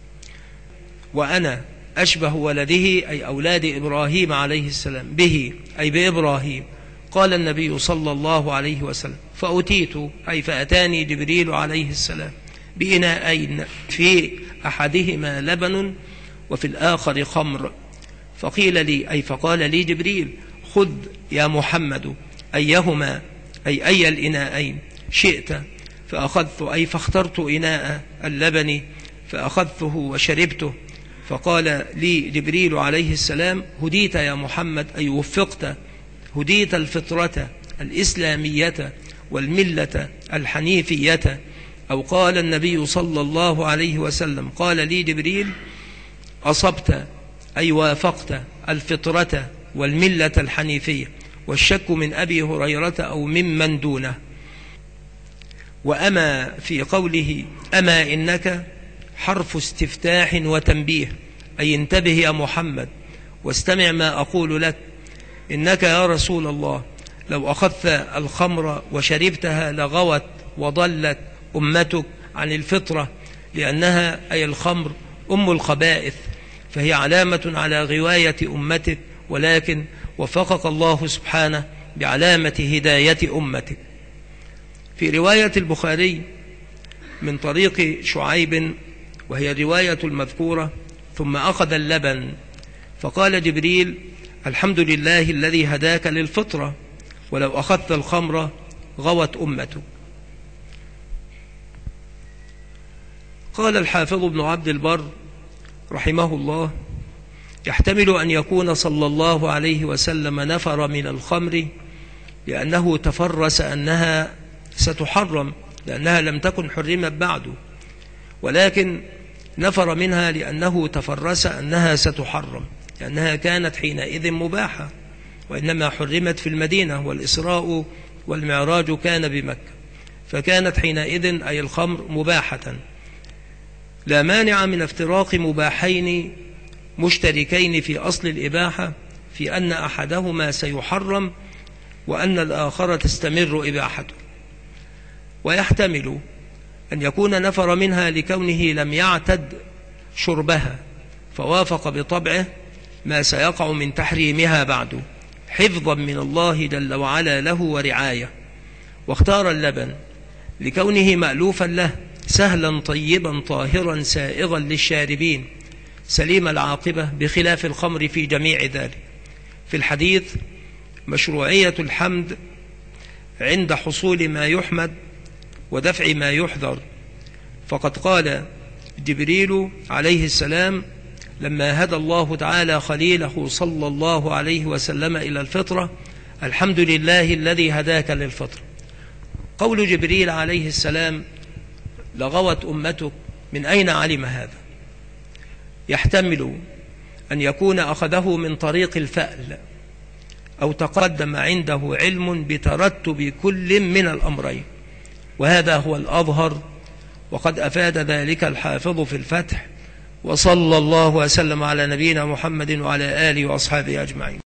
وأنا أشبه ولده، أي أولاد إبراهيم عليه السلام، به، أي بإبراهيم. قال النبي صلى الله عليه وسلم: فأتيت، أي فأتاني جبريل عليه السلام بإناءين، في أحدهما لبن وفي الآخر خمر، فقيل لي فقال لي جبريل: خذ يا محمد أيهما أي الإناءين شئت، فأخذت فاخترت إناء اللبن فأخذته وشربته. فقال لي جبريل عليه السلام: هديت يا محمد، وفقت، هديت الفطرة الإسلامية والملة الحنيفية. أو قال النبي صلى الله عليه وسلم: قال لي جبريل: أصبت وافقت الفطرة والملة الحنيفية. والشك من أبي هريرة أو ممن دونه. وأما في قوله: أما إنك حرف استفتاح وتنبيه، انتبه يا محمد واستمع ما أقول لك. إنك يا رسول الله لو أخذت الخمر وشربتها لغوت وضلت أمتك عن الفطرة، لأنها الخمر أم الخبائث، فهي علامة على غواية أمتك، ولكن وفقك الله سبحانه بعلامة هداية أمتك. في رواية البخاري من طريق شعيب، وهي الرواية المذكورة: ثم أخذ اللبن فقال جبريل: الحمد لله الذي هداك للفطرة، ولو أخذت الخمر غوت أمتك. قال الحافظ ابن عبد البر رحمه الله: يحتمل أن يكون صلى الله عليه وسلم نفر من الخمر لأنه تفرس أنها ستحرم، لأنها لم تكن حرمت بعد، ولكن نفر منها لأنه تفرس أنها ستحرم، لأنها كانت حينئذ مباحة، وإنما حرمت في المدينة، والإسراء والمعراج كان بمكة، فكانت حينئذ الخمر مباحة. لا مانع من افتراق مباحين مشتركين في أصل الإباحة، في أن أحدهما سيحرم وأن الآخر تستمر إباحته. ويحتمل أن يكون نفر منها لكونه لم يعتد شربها، فوافق بطبعه ما سيقع من تحريمها بعد، حفظا من الله جل وعلا له ورعاية. واختار اللبن لكونه مألوفا له، سهلا طيبا طاهرا سائغا للشاربين، سليم العاقبة، بخلاف الخمر في جميع ذلك. في الحديث مشروعية الحمد عند حصول ما يحمد ودفع ما يحذر، فقد قال جبريل عليه السلام لما هدى الله تعالى خليله صلى الله عليه وسلم إلى الفطرة: الحمد لله الذي هداك للفطرة. قول جبريل عليه السلام: لغوت أمتك، من أين علم هذا؟ يحتمل أن يكون أخذه من طريق الفأل، أو تقدم عنده علم بترتب كل من الأمرين، وهذا هو الأظهر، وقد أفاد ذلك الحافظ في الفتح. وصلى الله وسلم على نبينا محمد وعلى آله وأصحابه أجمعين.